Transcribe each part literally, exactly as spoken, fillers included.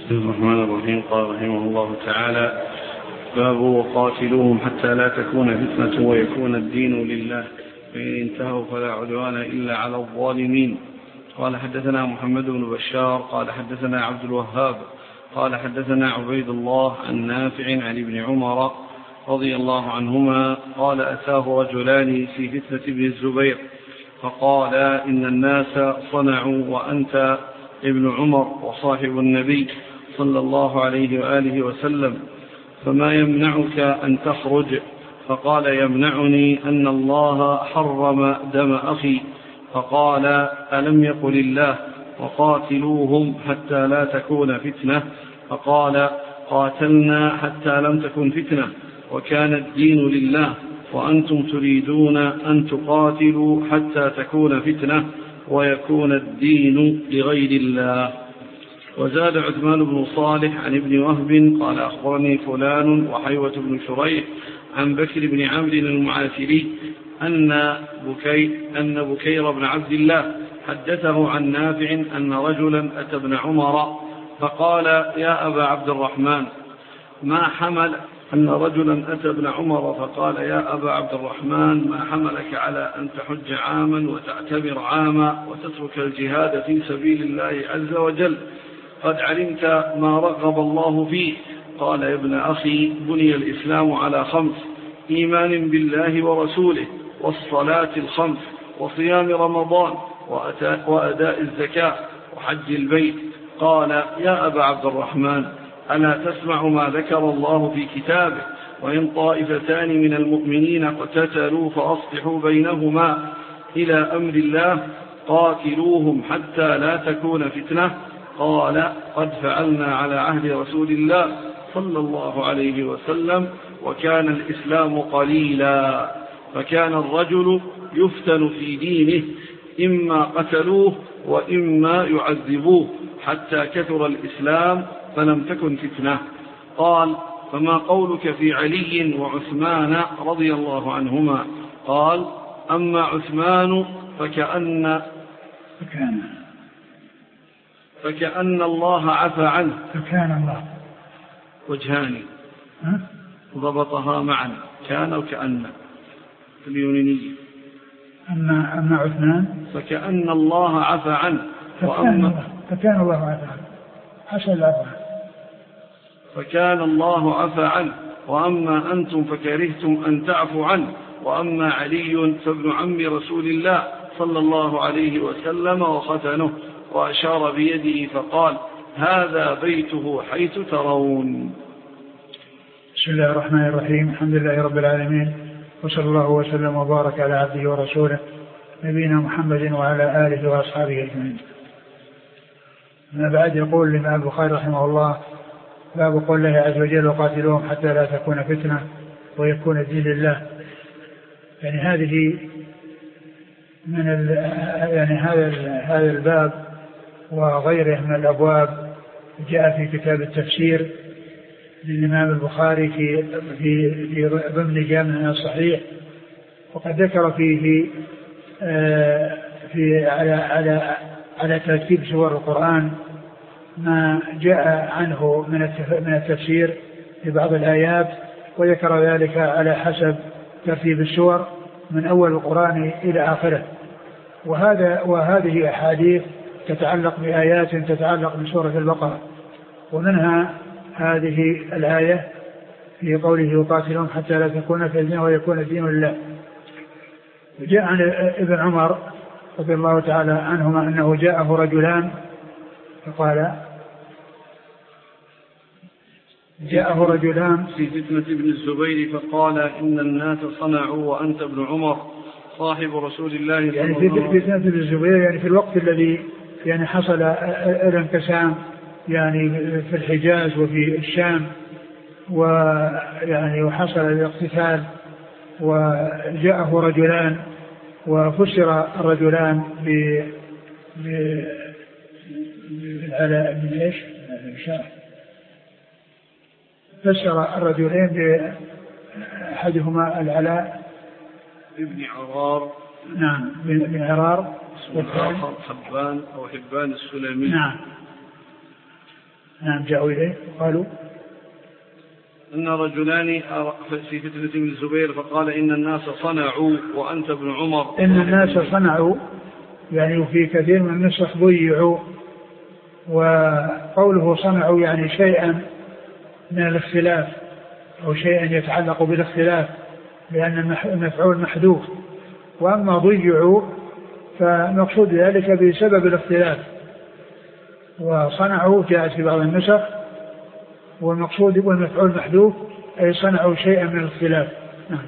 بسم الله الرحمن الرحيم. قال رحمه الله تعالى: باب وقاتلوهم حتى لا تكون فتنة ويكون الدين لله، فإن انتهوا فلا عدوان إلا على الظالمين. قال حدثنا محمد بن بشار قال حدثنا عبد الوهاب قال حدثنا عبيد الله عن نافع عن ابن عمر رضي الله عنهما قال: أتاه رجلان في فتنة ابن الزبير فقال: إن الناس صنعوا وأنت ابن عمر وصاحب النبي صلى الله عليه وآله وسلم، فما يمنعك أن تخرج؟ فقال: يمنعني أن الله حرم دم أخي. فقال: ألم يقل الله: وقاتلوهم حتى لا تكون فتنة؟ فقال: قاتلنا حتى لم تكن فتنة وكان الدين لله، وأنتم تريدون أن تقاتلوا حتى تكون فتنة ويكون الدين لغير الله. وزاد عثمان بن صالح عن ابن وهب قال: أخبرني فلان وحيوة بن شريح عن بكر بن عمرو المعافري أن بكير, أن بكير بن عبد الله حدثه عن نافع أن رجلا أتى ابن عمر فقال: يا أبا عبد الرحمن، ما حمل أن رجلا أتى ابن عمر فقال: يا أبا عبد الرحمن، ما حملك على أن تحج عاما وتعتمر عاما وتترك الجهاد في سبيل الله عز وجل؟ قد علمت ما رغب الله فيه. قال: يا ابن أخي، بني الإسلام على خمس: إيمان بالله ورسوله، والصلاة الخمس، وصيام رمضان، وأداء الزكاة، وحج البيت. قال: يا أبا عبد الرحمن، ألا تسمع ما ذكر الله في كتابه: وإن طائفتان من المؤمنين اقتتلوا فأصلحوا بينهما إلى أمر الله، قاتلوهم حتى لا تكون فتنة؟ قال: قد فعلنا على عهد رسول الله صلى الله عليه وسلم، وكان الإسلام قليلا، فكان الرجل يفتن في دينه، إما قتلوه وإما يعذبوه، حتى كثر الإسلام فلم تكن فتنة. قال: فما قولك في علي وعثمان رضي الله عنهما؟ قال: أما عثمان فكأن فكان فكأن الله عفى عنه. فكان الله وجهان ضبطها معا، كان وكأن في اليونانية. أما أما عثمان فكأن الله عفى عنه، وأما فكان الله عفى عنه حسن العفو. فكان الله عفى عنه، وأما أنتم فكرهتم أن تعفوا عنه. وأما علي فابن عم رسول الله صلى الله عليه وسلم وختنه، وأشار بيده فقال: هذا بيته حيث ترون. بسم الله الرحمن الرحيم. الحمد لله رب العالمين، وصلى الله وسلم وبارك على عبده ورسوله نبينا محمد وعلى آله وأصحابه أجمعين. ما بعد، يقول الإمام البخاري رحمه الله: باب قول الله عز وجل: وقاتلوهم حتى لا تكون فتنة ويكون الدين لله. يعني هذه من يعني هذا هذا الباب وغيره من الأبواب جاء في كتاب التفسير للإمام البخاري في في في ضمن جامع الصحيح، وقد ذكر فيه في على على على ترتيب سور القرآن ما جاء عنه من التفسير في بعض الآيات، وذكر ذلك على حسب ترتيب السور من أول القرآن إلى آخره. وهذا وهذه أحاديث تتعلق بآيات تتعلق بسورة البقرة، ومنها هذه الآية في قوله: وقاتلهم حتى لا تكون فتنة ويكون الدين لله. جاء عن ابن عمر رضي الله تعالى عنهما أنه جاءه رجلان فقال جاءه رجلان في فتنة ابن الزبير فقال: إن الناس صنعوا وأنت ابن عمر صاحب رسول الله صلى الله عليه وسلم. يعني في فتنة ابن الزبير يعني في الوقت الذي يعني حصل الانقسام يعني في الحجاز وفي الشام، ويعني وحصل الاقتتال، وجاءه رجلان وفسر الرجلان ب ب بالعلاء بن ايش؟ فسر الرجلين بأحدهما العلاء ابن عرار، نعم بن عرار، والآخر حبان أو حبان السلمي. نعم. نعم جاءوا إليه قالوا أن رجلان في فتنة ابن الزبير فقال إن الناس صنعوا وأنت ابن عمر. إن الناس صنعوا يعني في كثير من النسخ ضيعوا، وقوله صنعوا يعني شيئا من الاختلاف أو شيئا يتعلق بالاختلاف لأن المفعول محذوف، وأما ضيعوا فمقصود ذلك بسبب الاختلاف، وصنعوا جاءت في بعض النسخ والمقصود والمفعول محذوف أي صنعوا شيئا من الاختلاف. نعم.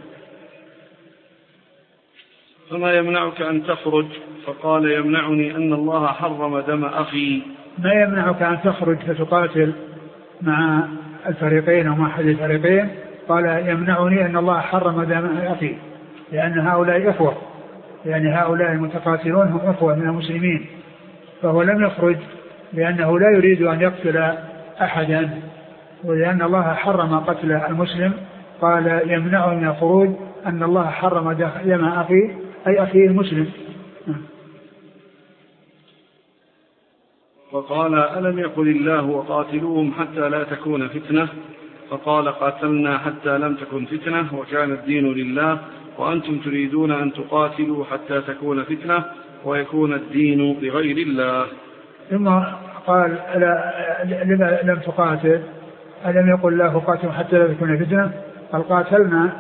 فما يمنعك أن تخرج؟ فقال يمنعني أن الله حرم دم أخي. ما يمنعك أن تخرج فتقاتل مع الفريقين أو مع أحد الفريقين؟ قال يمنعني أن الله حرم دم أخي، لأن هؤلاء إخوة، يعني هؤلاء المتقاتلون هم إخوة من المسلمين، فهو لم يخرج لأنه لا يريد أن يقتل أحدا، ولأن الله حرم قتل المسلم قال يمنعني من الخروج أن الله حرم دم أخي أي أخي المسلم. فقال ألم يقل الله وقاتلوهم حتى لا تكون فتنة؟ فقال قاتلنا حتى لم تكن فتنة وكان الدين لله وأنتم تريدون أن تقاتلوا حتى تكون فتنة ويكون الدين لغير الله. ثم قال لما لم تقاتل؟ ألم يقل الله قاتلوا حتى لا تكون فتنة؟ قال قاتلنا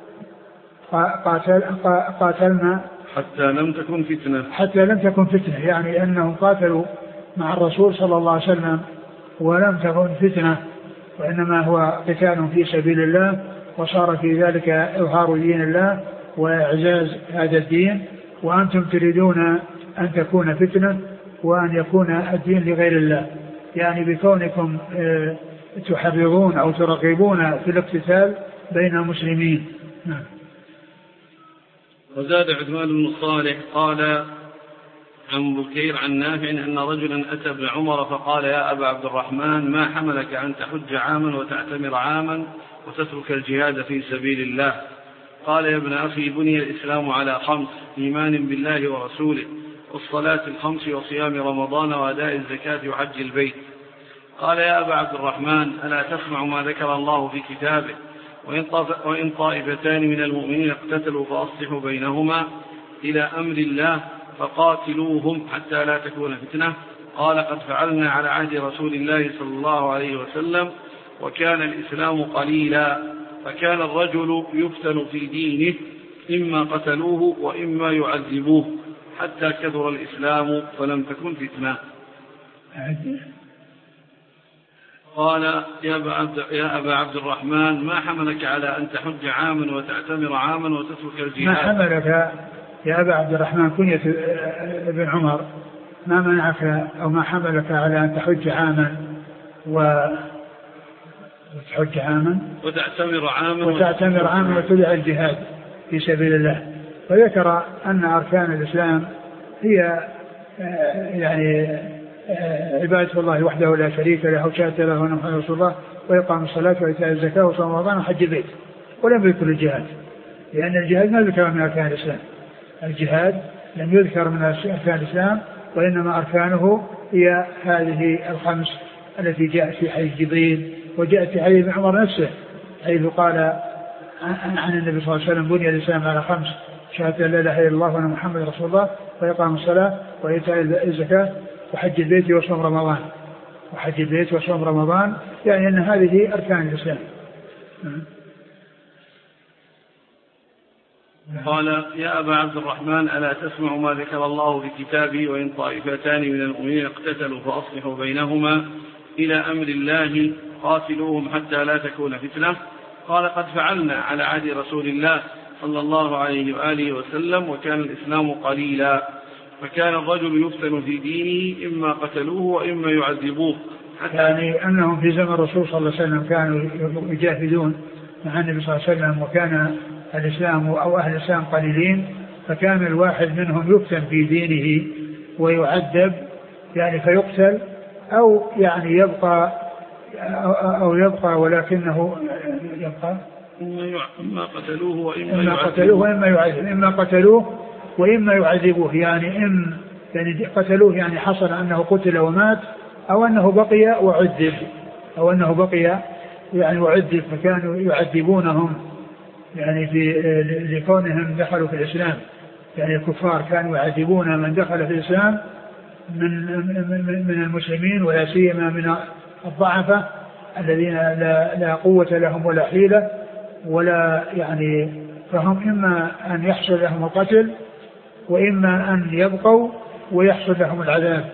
قاتل قاتلنا حتى لم تكن فتنة حتى لم تكن فتنة، يعني أنهم قاتلوا مع الرسول صلى الله عليه وسلم ولم تكن فتنة، وإنما هو قتال في سبيل الله، وصار في ذلك إظهار دين الله وإعزاز هذا الدين، وأنتم تريدون أن تكون فتنة وأن يكون الدين لغير الله، يعني بكونكم تحرضون أو ترغبون في الاقتتال بين المسلمين. نعم. وزاد عثمان بن صالح قال عن بكير عن نافع أن رجلا أتى ابن عمر فقال يا أبا عبد الرحمن ما حملك أن تحج عاما وتعتمر عاما وتترك الجهاد في سبيل الله؟ قال يا ابن أخي بني الإسلام على خمس: إيمان بالله ورسوله والصلاة الخمس وصيام رمضان وأداء الزكاة وحج البيت. قال يا أبا عبد الرحمن ألا تسمع ما ذكر الله في كتابه وإن طائفتان من المؤمنين اقتتلوا فأصلحوا بينهما إلى أمر الله فقاتلوهم حتى لا تكون فتنة؟ قال قد فعلنا على عهد رسول الله صلى الله عليه وسلم وكان الإسلام قليلا، فكان الرجل يفتن في دينه إما قتلوه وإما يعذبوه حتى كثر الإسلام فلم تكن فتنة. قال يا أبا عبد الرحمن ما حملك على أن تحج عاما وتعتمر عاما وتترك الجهاد؟ ما حملك يا أبا عبد الرحمن كنية ابن عمر، ما منعك أو ما حملك على أن تحج عاما وتحج عاما وتعتمر عاما وتعتمر عاما وتدع الجهاد في سبيل الله؟ وذكر أن أركان الإسلام هي يعني عبادة الله وحده لا شريك له وشهادة له أن محمدا رسول الله وإقام الصلاة وإيتاء الزكاة وصوم رمضان وحج البيت، ولم يذكر الجهاد، لأن الجهاد ما ذكر من أركان الإسلام. الجهاد لم يذكر من أركان الإسلام، وإنما أركانه هي هذه الخمس التي جاءت في حديث جبريل وجاءت في حديث ابن عمر نفسه، حيث قال عن النبي صلى الله عليه وسلم بني الإسلام على خمس: شهادة لا إله إلا الله وأن محمدا رسول الله وإقام الصلاة وإيتاء الزكاة وحج البيت وصوم رمضان. وحج البيت وصوم رمضان يعني أن هذه أركان الإسلام. قال يا أبا عبد الرحمن ألا تسمع ما ذكر الله في كتابه وإن طائفتان من المؤمنين اقتتلوا فأصلحوا بينهما إلى أمر الله قاتلوهم حتى لا تكون فتنة؟ قال قد فعلنا على عهد رسول الله صلى الله عليه وآله وسلم وكان الإسلام قليلا، فكان الرجل يفتن في دينه إما قتلوه وإما يعذبوه. يعني أنهم في زمن الرسول صلى الله عليه وسلم كانوا يجاهدون مع النبي صلى الله عليه وسلم، وكان الإسلام أو أهل الإسلام قليلين، فكان الواحد منهم يفتن في دينه ويعذب، يعني فيقتل أو يعني يبقى أو يبقى ولكنه يبقى إما قتلوه وإما إما قتلوه وإما يعذبوه إما قتلوه وإما يعذبوه يعني إن يعني قتلوه يعني حصل أنه قتل ومات، أو أنه بقي وعذب أو أنه بقي يعني وعذب فكانوا يعذبونهم يعني في لكونهم دخلوا في الإسلام. يعني الكفار كانوا يعذبون من دخل في الإسلام من من المسلمين ولا سيما من الضعفة الذين لا, لا قوة لهم ولا حيلة ولا يعني، فهم إما أن يحصل لهم القتل وإما أن يبقوا ويحصل لهم العذاب.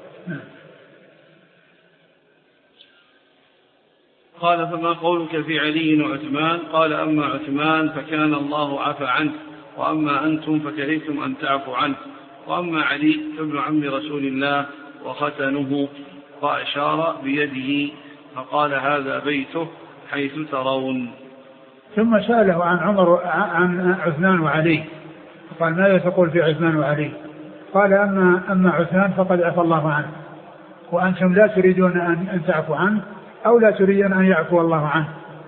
قال فما قولك في علي وعثمان؟ قال أما عثمان فكان الله عفى عنه، وأما أنتم فكرهتم أن تعفوا عنه، وأما علي فابن عم رسول الله وختنه، وأشار بيده فقال هذا بيته حيث ترون. ثم سأله عن عمر عن عثمان وعلي قال ماذا تقول في عثمان وعلي؟ قال أما, أما عثمان فقد عفى الله عنه، وأنتم لا تريدون أن تعفوا عنه أو لا تريدون أن يعفو الله عنه.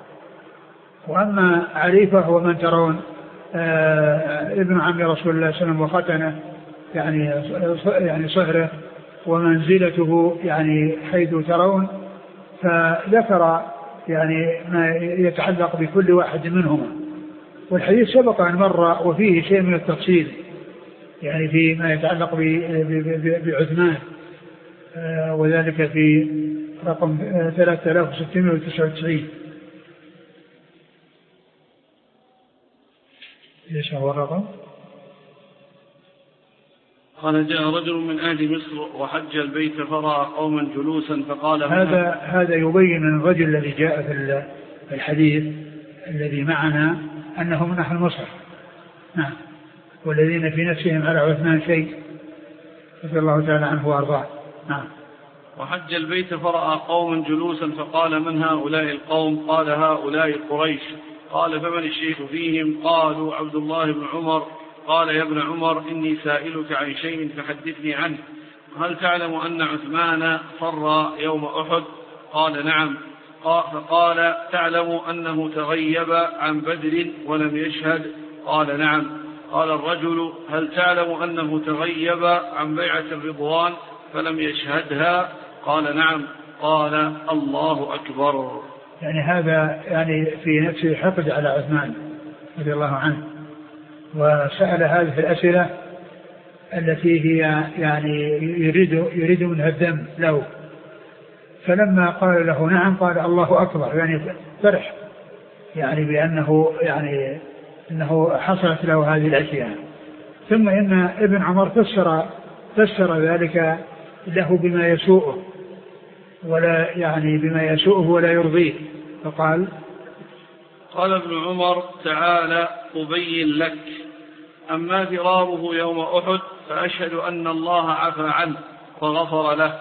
وأما علي فهو من ترون آه ابن عم رسول الله صلى الله عليه وسلم وختنه يعني يعني صهره ومنزلته يعني حيث ترون، فذكر يعني ما يتعلق بكل واحد منهما. والحديث سبق أن مر وفيه شيء من التفصيل يعني فيما يتعلق بعثمان آه وذلك في رقم ثلاثة آلاف وستمائة وتسعة وتسعين. ايش هو الرقم؟ قال جاء رجل من أهل مصر وحج البيت فرأى قوما جلوسا فقال هذا هذا يبين أن الرجل الذي جاء في الحديث الذي معنا أنه من أهل مصر. نعم. والذين في نفسهم على عثمان شيء رضي الله تعالى عنه وأرضاه. نعم. وحج البيت فرأى قوما جلوسا فقال من هؤلاء القوم؟ قال هؤلاء قريش. قال فمن الشيخ فيهم؟ قالوا عبد الله بن عمر. قال يا ابن عمر إني سائلك عن شيء فحدثني عنه. هل تعلم أن عثمان فر يوم أحد؟ قال نعم. فقال تعلم أنه تغيب عن بدر ولم يشهد؟ قال نعم. قال الرجل هل تعلم أنه تغيب عن بيعة الرضوان فلم يشهدها؟ قال نعم. قال الله أكبر. يعني هذا يعني في نفسه حقد على عثمان رضي الله عنه، وسأل هذه الأسئلة التي هي يعني يريد يريد منها الدم له، فلما قال له نعم قال الله أكبر، يعني فرح يعني بأنه يعني أنه حصلت له هذه الأشياء. ثم إن ابن عمر فسر فسر ذلك له بما يسوءه ولا يعني بما يسوءه ولا يرضيه، فقال قال ابن عمر تعالى أبين لك. أما فراره يوم أحد فأشهد أن الله عفى عنه وغفر له،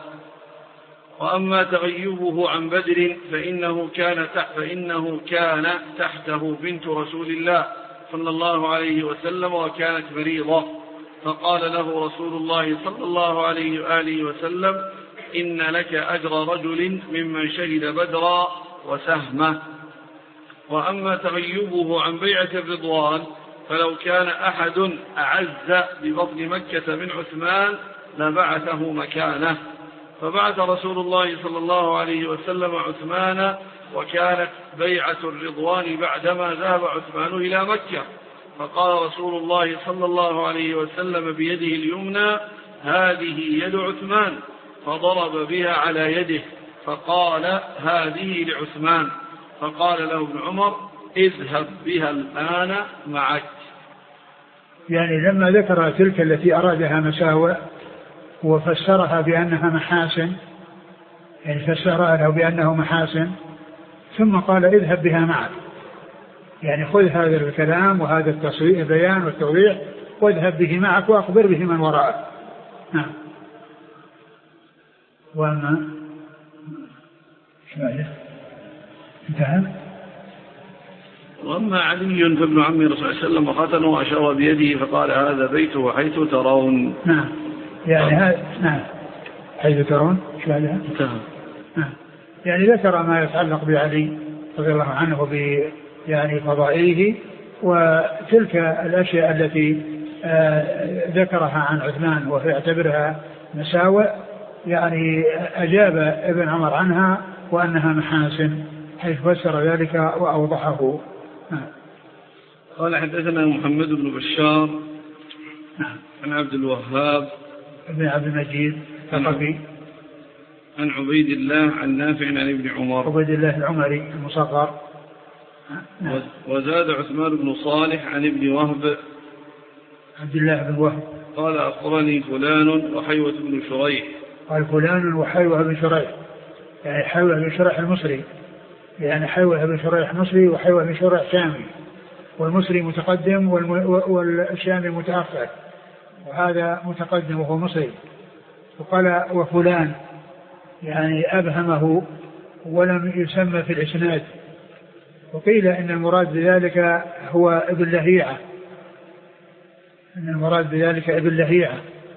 وأما تغيبه عن بدر فإنه كان تحت فإنه كان تحته بنت رسول الله صلى الله عليه وسلم وكانت مريضة، فقال له رسول الله صلى الله عليه وآله وسلم إن لك أجر رجل ممن شهد بدرا وسهمه. وأما تغيبه عن بيعة الرضوان فلو كان أحد أعز ببطن مكة من عثمان لبعثه مكانه، فبعث رسول الله صلى الله عليه وسلم عثمان، وكانت بيعة الرضوان بعدما ذهب عثمان إلى مكة، فقال رسول الله صلى الله عليه وسلم بيده اليمنى هذه يد عثمان، فضرب بها على يده فقال هذه لعثمان، فقال له ابن عمر اذهب بها الآن معك. يعني لما ذكر تلك التي أرادها مساوئ وفسرها بأنها محاسن، يعني فسرها له بأنه محاسن، ثم قال اذهب بها معك، يعني خذ هذا الكلام وهذا التصريح البيان والتوضيح واذهب به معك وأخبر به من وراءك. نعم. وأما انتهى. وأما علي فابن عم رسول الله صلى الله عليه وسلم وختنه وأشار بيده فقال هذا بيته حيث ترون. نعم. يعني هذا نعم حيث ترون شو هذا؟ انتهى. نعم. يعني ذكر ما يتعلق بعلي رضي الله عنه وب يعني فضائله، وتلك الأشياء التي آه ذكرها عن عثمان ويعتبرها مساوئ يعني أجاب ابن عمر عنها وأنها محاسن، حيث فسر ذلك وأوضحه. قال حدثنا محمد بن بشار عن عبد الوهاب بن عبد المجيد ثقفي عن عبيد الله عن نافع عن ابن عمر عبيد الله العمري المصغر. وزاد عثمان بن صالح عن ابن وهب عبد الله بن وهب قال أخبرني فلان وحيوة بن شريح. قال فلان وحيوة بن شريح، يعني حيوة بن شريح المصري، يعني حيوة بن شريح مصري وحيوة بن شريح شامي، والمصري متقدم والشامي متأخر، وهذا متقدم وهو مصري. وقال وفلان يعني أبهمه ولم يسمى في الإسناد. وقيل إن المراد بذلك هو ابن لهيعة، إن المراد بذلك ابن لهيعة.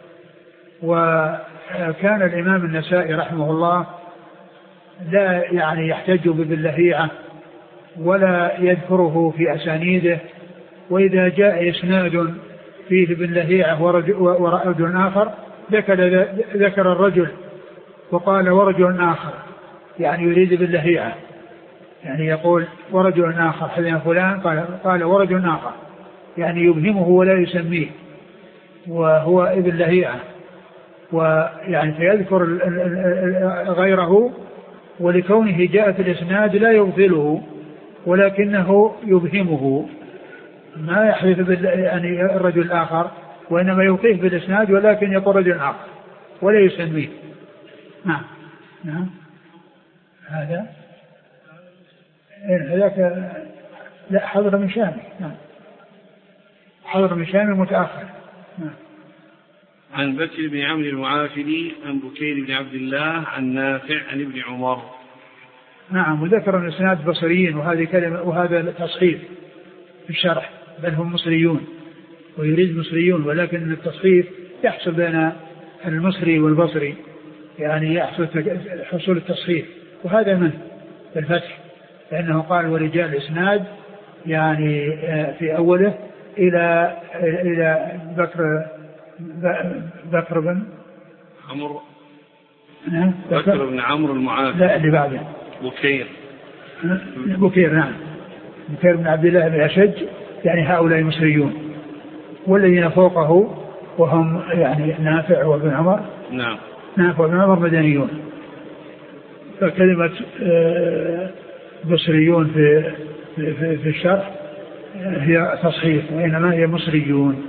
وكان الإمام النسائي رحمه الله لا يعني يحتج بابن لهيعة ولا يذكره في أسانيده، وإذا جاء إسناد فيه ابن لهيعة ورجل آخر ذكر, ذكر الرجل وقال ورجل آخر، يعني يريد ابن لهيعة، يعني يقول ورجل آخر حدثنا فلان قال, قال ورجل آخر، يعني يبهمه ولا يسميه وهو ابن لهيعة، ويعني فيذكر غيره، ولكونه جاء في الإسناد لا يبطله ولكنه يبهمه، ما يحدث يعني الرجل الآخر، وإنما يوقيه بالإسناد ولكن يقول رجل آخر ولا يسميه. نعم نعم هذا هذاك لا حضر من شامي. نعم حضر من شامي متأخر. نعم. عن بكر بن عمرو المعافري عن بكير بن عبد الله عن نافع عن ابن عمر. نعم. وذكر الإسناد بصريين، وهذه كلمة وهذا تصحيف في الشرح، بل هم مصريون ويريد مصريون، ولكن التصحيف يحصل بين المصري والبصري، يعني يحصل حصول التصحيف، وهذا من الفتح، لأنه قال ورجال الإسناد يعني في أوله إلى إلى بكر بكر بن عمرو بكر بن عمرو المعافري. لا اللي بعده بكير بكير نعم بكير بن عبد الله بن أشج، يعني هؤلاء مصريون، والذين فوقه وهم يعني نافع وابن عمر. نعم نافع وابن عمر مدنيون، فكلمة بصريون في في في الشرح هي تصحيح، وإنما هي مصريون.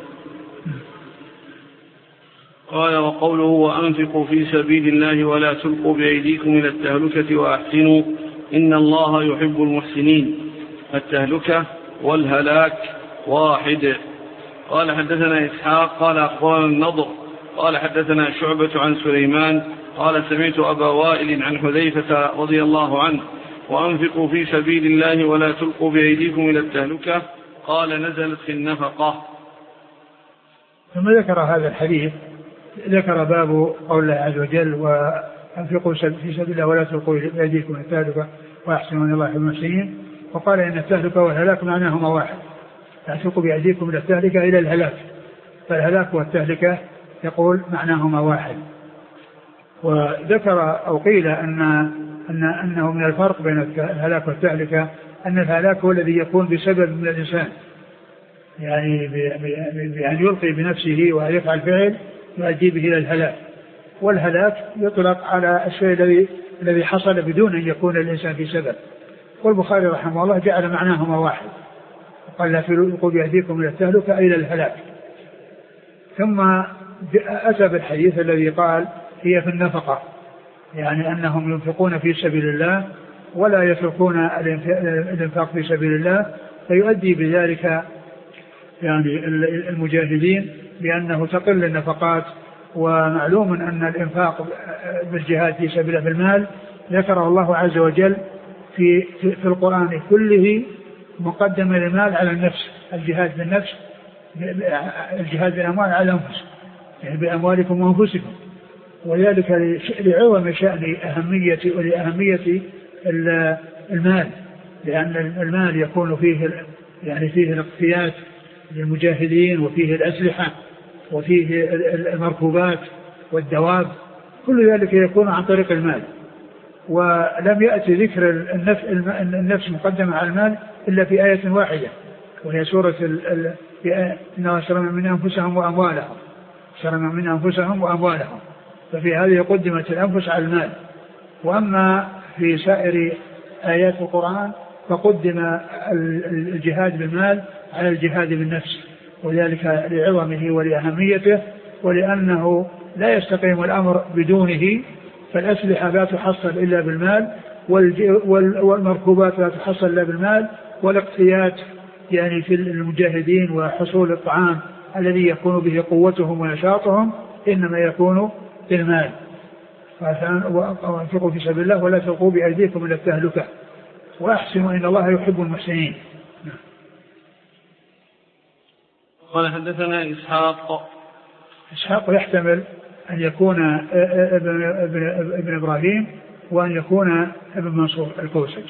قال وقوله وأنفقوا في سبيل الله ولا تلقوا بأيديكم إلى التهلكة وأحسنوا إن الله يحب المحسنين. التهلكة والهلاك واحد. قال حدثنا إسحاق قال أخبرنا النضر قال حدثنا شعبة عن سليمان قال سمعت أبا وائل عن حذيفة رضي الله عنه وأنفقوا في سبيل الله ولا تلقوا بأيديكم إلى التهلكة قال نزلت في النفقة. ثم ذكر هذا الحديث، ذكر باب قول الله عز وجل وأنفقوا في سبيل الله ولا تلقوا بأيديكم إلى التهلكة وأحسنوا إن الله يحب المحسنين، وقال إن التهلكة والهلاك معناهما واحد، لا تلقوا بأيديكم إلى التهلكة إلى الهلاك، فالهلاك والتهلكة يقول معناهما واحد. وذكر أو قيل أن أن أنه من الفرق بين الهلاك والتهلكة أن الهلاك هو الذي يكون بسبب من الإنسان، يعني بأن يلقي بنفسه ويفعل فعل يؤدي به إلى الهلاك، والهلاك يطلق على الشيء الذي الذي حصل بدون أن يكون الإنسان في سبب. والبخاري رحمه الله جعل معناهما واحد، قال لا تلقوا بأيديكم إلى التهلكة إلى الهلاك. ثم أتى بالحديث الذي قال هي في النفقة، يعني أنهم ينفقون في سبيل الله ولا يتركون الانفاق في سبيل الله، فيؤدي بذلك يعني المجاهدين بأنه تقل النفقات. ومعلوم أن الانفاق بالجهاد في سبيل بالمال ذكره الله عز وجل في في القرآن كله مقدم المال على النفس، الجهاد بالنفس، الجهاد بالأموال على الأنفس، يعني بأموالكم وأنفسكم، وذلك لعظم شأن أهمية ولأهمية المال، لأن المال يكون فيه يعني فيه الاقتيات للمجاهدين، وفيه الأسلحة، وفيه المركوبات والدواب، كل ذلك يكون عن طريق المال. ولم يأتي ذكر النفس, النفس مقدمة على المال إلا في آية واحدة وهي سورة إنما اشتروا من أنفسهم وأموالهم اشتروا من أنفسهم وأموالهم ففي هذه قدمت الأنفس على المال. وأما في سائر آيات القرآن فقدم الجهاد بالمال على الجهاد بالنفس، وذلك لعظمه ولأهميته ولأنه لا يستقيم الأمر بدونه، فالأسلحة لا تحصل إلا بالمال والمركوبات لا تحصل إلا بالمال، والاقتيات يعني في المجاهدين وحصول الطعام الذي يكون به قوتهم ونشاطهم إنما يكون بالمال. وانفقوا في سبيل الله ولا تلقوا بأيديكم إلى التهلكة وأحسنوا إن الله يحب المحسنين. قال حدثنا إسحاق إسحاق يحتمل أن يكون ابن, ابن, ابن إبراهيم وأن يكون ابن منصور الكوسج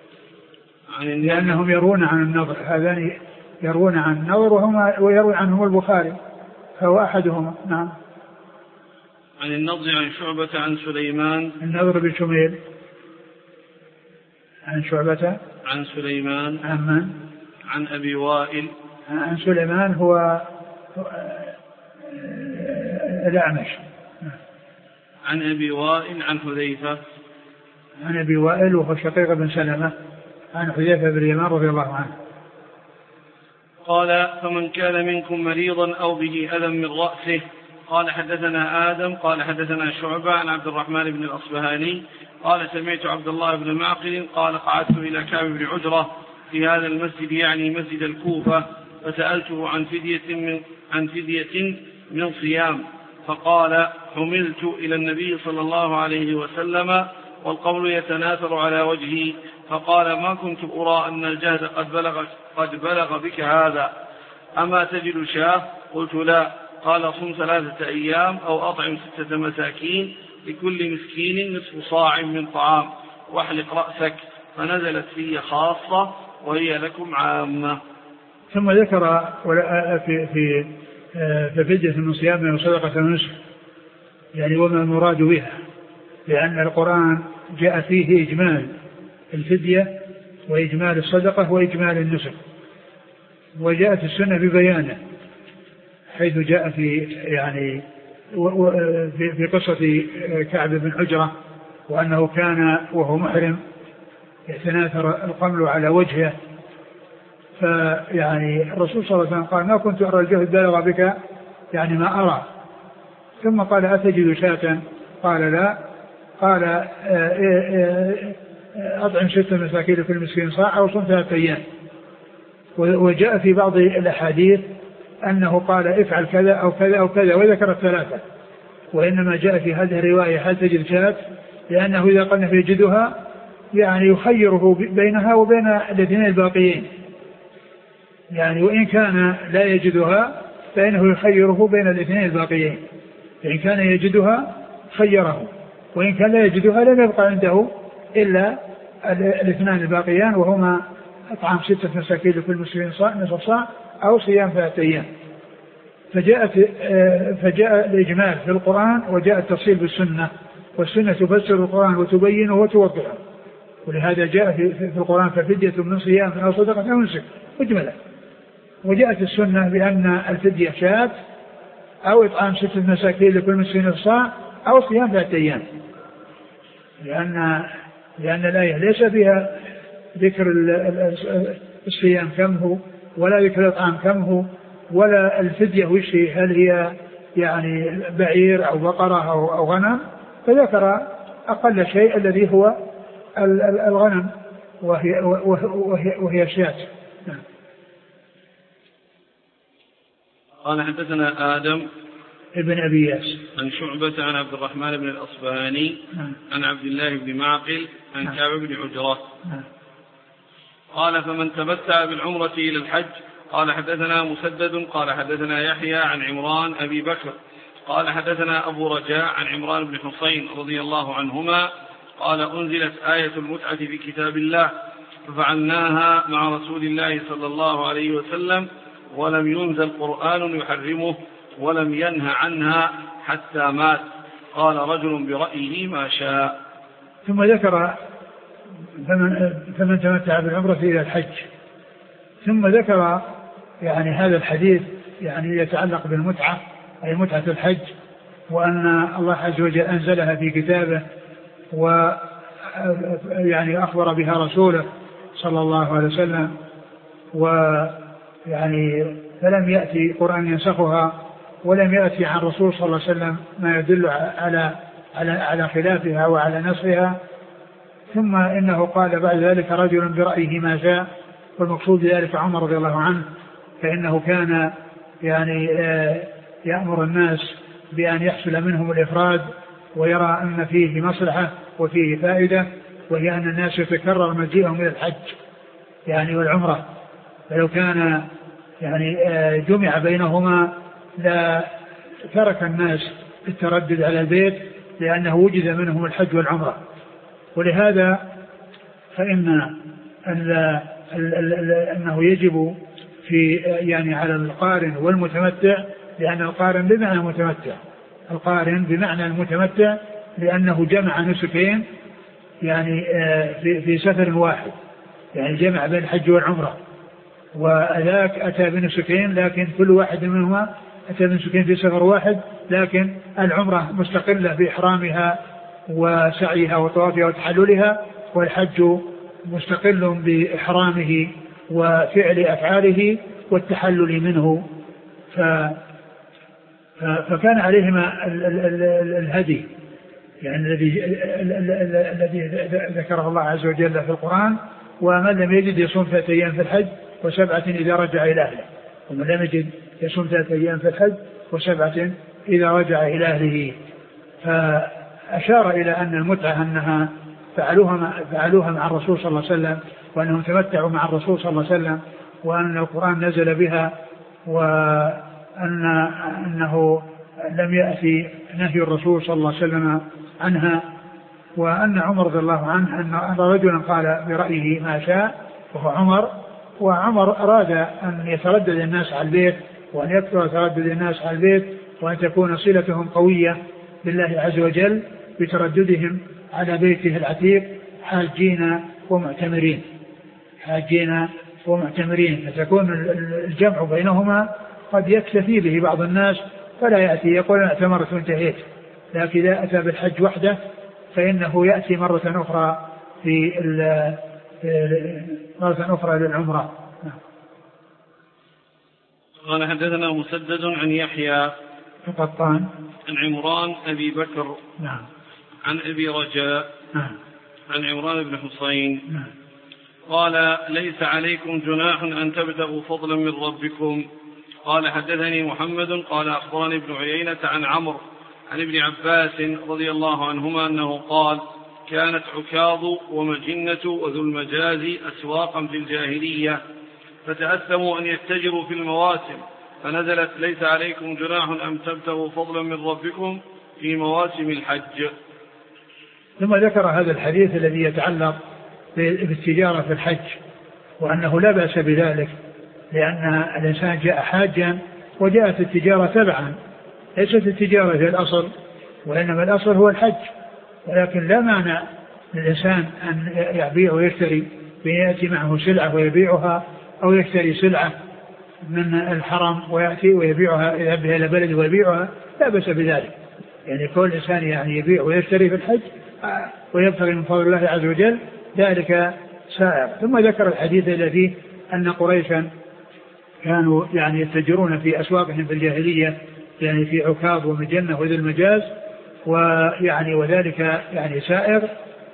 لأنهم يرون عن النظر، هذان يرون عن النظر وهما ويروي عنهم البخاري فهو أحدهما. نعم. عن النضر عن شعبة عن سليمان النضر بن شميل عن شعبة عن سليمان عن من؟ عن أبي وائل عن سليمان هو الأعمش عن أبي وائل عن حذيفة عن أبي وائل وهو شقيق بن سلمة عن حذيفة بن اليمان رضي الله عنه قال فمن كان منكم مريضا أو به أذى من رأسه. قال حدثنا آدم قال حدثنا شعبة عن عبد الرحمن بن الأصبهاني قال سمعت عبد الله بن معقل قال قعدت إلى كعب بن عجرة في هذا المسجد يعني مسجد الكوفة فسألته عن فدية من, عن فدية من صيام فقال حملت إلى النبي صلى الله عليه وسلم والقول يتناثر على وجهي فقال ما كنت أرى أن الجهد قد بلغ, قد بلغ بك هذا أما تجد شاه؟ قلت لا. قال صم ثلاثة أيام أو أطعم ستة مساكين لكل مسكين نصف صاع من طعام واحلق رأسك فنزلت في خاصة وهي لكم عامة. ثم ذكر في في في فدية من صيام وصدقة ونسك يعني وما المراد بها، لأن القرآن جاء فيه إجمال الفدية وإجمال الصدقة وإجمال النسك، وجاءت السنة ببيانه حيث جاء في يعني في قصة كعب بن عجرة وأنه كان وهو محرم يتناثر القمل على وجهه، فيعني الرسول صلى الله عليه وسلم قال ما كنت أرى الجهد بلغ بك يعني ما أرى، ثم قال أتجد شاة؟ قال لا. قال أطعم ستة مساكين لكل مسكين صاع أو صم ثلاثة أيام. وجاء في بعض الأحاديث أنه قال افعل كذا أو كذا أو كذا وذكر الثلاثة، وإنما جاء في هذه الرواية هل تجد شاة لأنه إذا قلنا يجدها يعني يخيره بينها وبين الاثنين الباقيين، يعني وإن كان لا يجدها فإنه يخيره بين الاثنين الباقيين، فإن كان يجدها خيره وإن كان لا يجدها لم يبقى عنده إلا الاثنان الباقيان وهما أطعام ستة مساكين لكل مسلم صاع نصف صاع أو صيام ثلاثة أيام. فجاءت فجاء الإجمال في القرآن وجاء التفصيل بالسنة، والسنة تفسر القرآن وتبينه وتوضحه، ولهذا جاء في القرآن ففدية من صيام أو صدقة أو نسك مجملة، وجاءت السنة بأن الفدية شاة أو إطعام ستة مساكين لكل مسكين صاع أو صيام ثلاثة أيام، لأن لأن الآية ليس فيها ذكر الصيام كم هو ولا ذكر الإطعام كم هو ولا الفدية وش هل هي يعني بعير أو بقرة أو, أو غنم، فذكر أقل شيء الذي هو الغنم وهي, وهي, وهي شاة. قال حدثنا آدم ابن أبي ياس عن شعبة عن عبد الرحمن بن الأصبهاني عن عبد الله بن معقل عن كعب بن عجرة قال فمن تمتع بالعمرة إلى الحج. قال حدثنا مسدد قال حدثنا يحيى عن عمران أبي بكر قال حدثنا أبو رجاء عن عمران بن حسين رضي الله عنهما قال أنزلت آية المتعة في كتاب الله ففعلناها مع رسول الله صلى الله عليه وسلم ولم ينزل قرآن يحرمه ولم ينهى عنها حتى مات. قال رجل برأيه ما شاء. ثم ذكر فمن, فمن تمتع بالعمرة إلى الحج. ثم ذكر يعني هذا الحديث يعني يتعلق بالمتعة، أي متعة الحج، وأن الله عز وجل أنزلها في كتابه و يعني أخبر بها رسوله صلى الله عليه وسلم، ويعني فلم يأتي قرآن ينسخها، ولم يأتي عن رسول صلى الله عليه وسلم ما يدل على على على خلافها وعلى نصرها. ثم إنه قال بعد ذلك رجل برأيه ما شاء، والمقصود ذلك عمر رضي الله عنه، فإنه كان يعني يأمر الناس بأن يحصل منهم الإفراد، ويرى أن فيه مصلحة وفيه فائدة، وهي أن الناس يتكرر مجيئهم إلى الحج يعني والعمرة، فلو كان يعني جمع بينهما لا ترك الناس التردد على البيت، لأنه وجد منهم الحج والعمرة. ولهذا فإن أنه يجب في يعني على القارن والمتمتع، لأن القارن بمعنى المتمتع، القارن بمعنى المتمتع لأنه جمع نسكين يعني في في سفر واحد، يعني جمع بين الحج والعمرة، وذاك أتى بنسكين لكن كل واحد منهما أتى بنسكين في سفر واحد، لكن العمرة مستقلة بإحرامها وسعيها وطوافها وتحللها، والحج مستقل بإحرامه وفعل أفعاله والتحلل منه. ف فكان عليهما الهدي يعني الذي الذي ذكره الله عز وجل في القرآن: ومن لم يجد يصوم ثلاثة أيام في الحج وسبعة إذا رجع إلى أهله. ومن لم يجد يصوم ثلاثة أيام في الحج وسبعة إذا رجع إلى أهله. فأشار إلى أن المتعة أنها فعلوها فعلوها مع الرسول صلى الله عليه وسلم، وأنهم تمتعوا مع الرسول صلى الله عليه وسلم، وأن القرآن نزل بها، وأن أنه لم يأتي نهي الرسول صلى الله عليه وسلم عنها، وأن عمر رضي الله عنه أن رجلا قال برأيه ما شاء وهو عمر، وعمر أراد أن يتردد الناس على البيت، وأن يكثر تردد الناس على البيت، وأن تكون صلتهم قوية بالله عز وجل بترددهم على بيته العتيق حاجين ومعتمرين حاجين ومعتمرين فتكون الجمع بينهما قد يكتفي به بعض الناس، فلا يأتي يقول أنا اعتمرت وانتهيت، لكن إذا أتى بالحج وحده فإنه يأتي مرة أخرى في مرة أخرى للعمرة. قال حدثنا مسدد عن يحيى القطان عن عمران أبي بكر نعم عن أبي رجاء نعم عن عمران بن حسين نعم قال ليس عليكم جناح أن تبتغوا فضلا من ربكم. قال حدثني محمد قال أخبرني ابن عيينة عن عمرو عن ابن عباس رضي الله عنهما أنه قال كانت عكاظ ومجنة وذو المجاز أسواقا في الجاهلية، فتأثموا أن يتجروا في المواسم، فنزلت ليس عليكم جناح أن تبتغوا فضلا من ربكم في مواسم الحج. ثم ذكر هذا الحديث الذي يتعلق بالتجارة في الحج، وأنه لا بأس بذلك، لأن الإنسان جاء حاجا وجاءت التجارة تبعا، ليست التجارة هي الأصل، وإنما الأصل هو الحج، ولكن لا مانع للإنسان أن يبيع ويشتري، بيأتي معه سلعة ويبيعها، أو يشتري سلعة من الحرم ويأتي ويبيعها يذهب إلى بلد ويبيعها، لا بأس بذلك. يعني كل إنسان يعني يبيع ويشتري في الحج ويبتغي من فضل الله عز وجل ذلك سائر. ثم ذكر الحديث الذي أن قريشا كانوا يعني يتجرون في أسواقهم في الجاهلية، يعني في عكاظ ومجنة وذي المجاز، ويعني وذلك يعني سائر.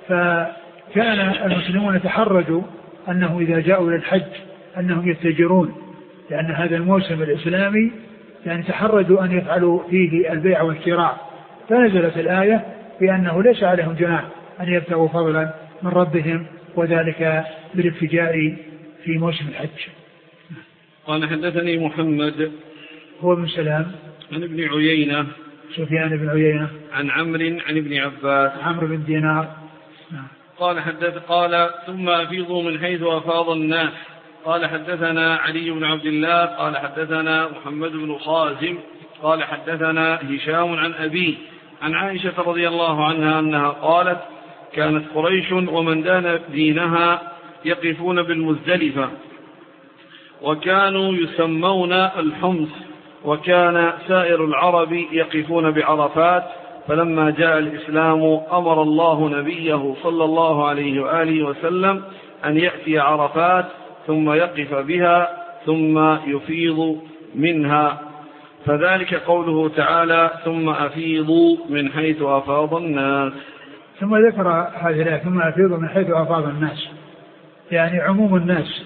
فكان المسلمون يتحرجوا أنه إذا جاءوا للحج أنهم يتجرون، لأن هذا الموسم الإسلامي يعني تحرجوا أن يفعلوا فيه البيع والشراء، فنزلت الآية بأنه ليس عليهم جناح أن يبتغوا فضلا من ربهم، وذلك بالاتجار في موسم الحج. قال حدثني محمد هو بن سلام عن ابن عيينة سفيان بن عيينة عن عمرو عن ابن عباس عمرو بن دينار قال حدث قال ثم أفيضوا من حيث أفاض الناس. قال حدثنا علي بن عبد الله قال حدثنا محمد بن خازم قال حدثنا هشام عن أبيه عن عائشة رضي الله عنها أنها قالت: كانت قريش ومن دان دينها يقفون بالمزدلفة، وكانوا يسمون الحمص، وكان سائر العرب يقفون بعرفات، فلما جاء الإسلام أمر الله نبيه صلى الله عليه وآله وسلم أن يأتي عرفات ثم يقف بها ثم يفيض منها، فذلك قوله تعالى: ثم أفيضوا من حيث أفاض الناس. ثم ذكر هذه الآية: ثم أفيضوا من حيث أفاض الناس، يعني عموم الناس،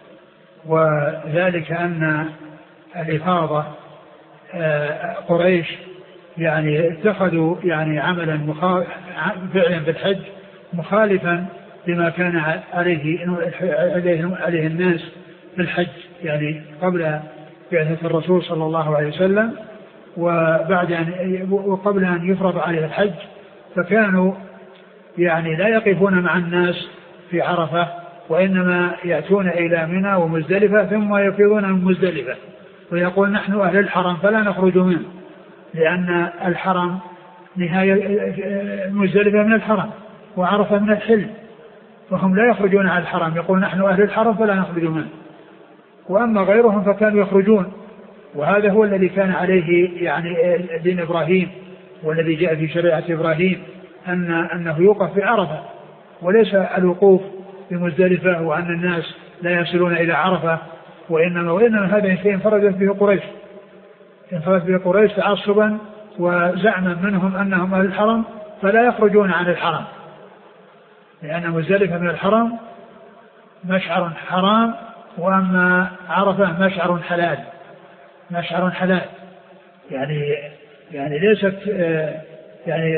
وذلك أن الإفاضة قريش يعني اتخذوا يعني عملا فعلا بالحج مخالفا لما كان عليه عليه الناس بالحج، يعني قبل بعثة الرسول صلى الله عليه وسلم وبعد أن وقبل أن يفرض عليه الحج، فكانوا يعني لا يقفون مع الناس في عرفة، وإنما يأتون إلى منى ومزدلفة ثم يفيضون من مزدلفة، ويقول: نحن أهل الحرم فلا نخرج منه، لأن الحرم نهاية مزدلفة من الحرم وعرفة من الحل، وهم لا يخرجون على الحرم، يقول: نحن أهل الحرم فلا نخرج منه. وأما غيرهم فكانوا يخرجون، وهذا هو الذي كان عليه يعني دين إبراهيم، والذي جاء في شريعة إبراهيم أن أنه يوقف في عرفة وليس الوقوف بمزدلفة، وأن الناس لا يصلون إلى عرفة، وإنما وإنما هذا شيء انفردت به قريش انفردت به قريش تعصبا وزعما منهم أنهم أهل الحرم فلا يخرجون عن الحرم، لأن مزدلفة من الحرم مشعر حرام، وأما عرفة مشعر حلال مشعر حلال يعني يعني ليست يعني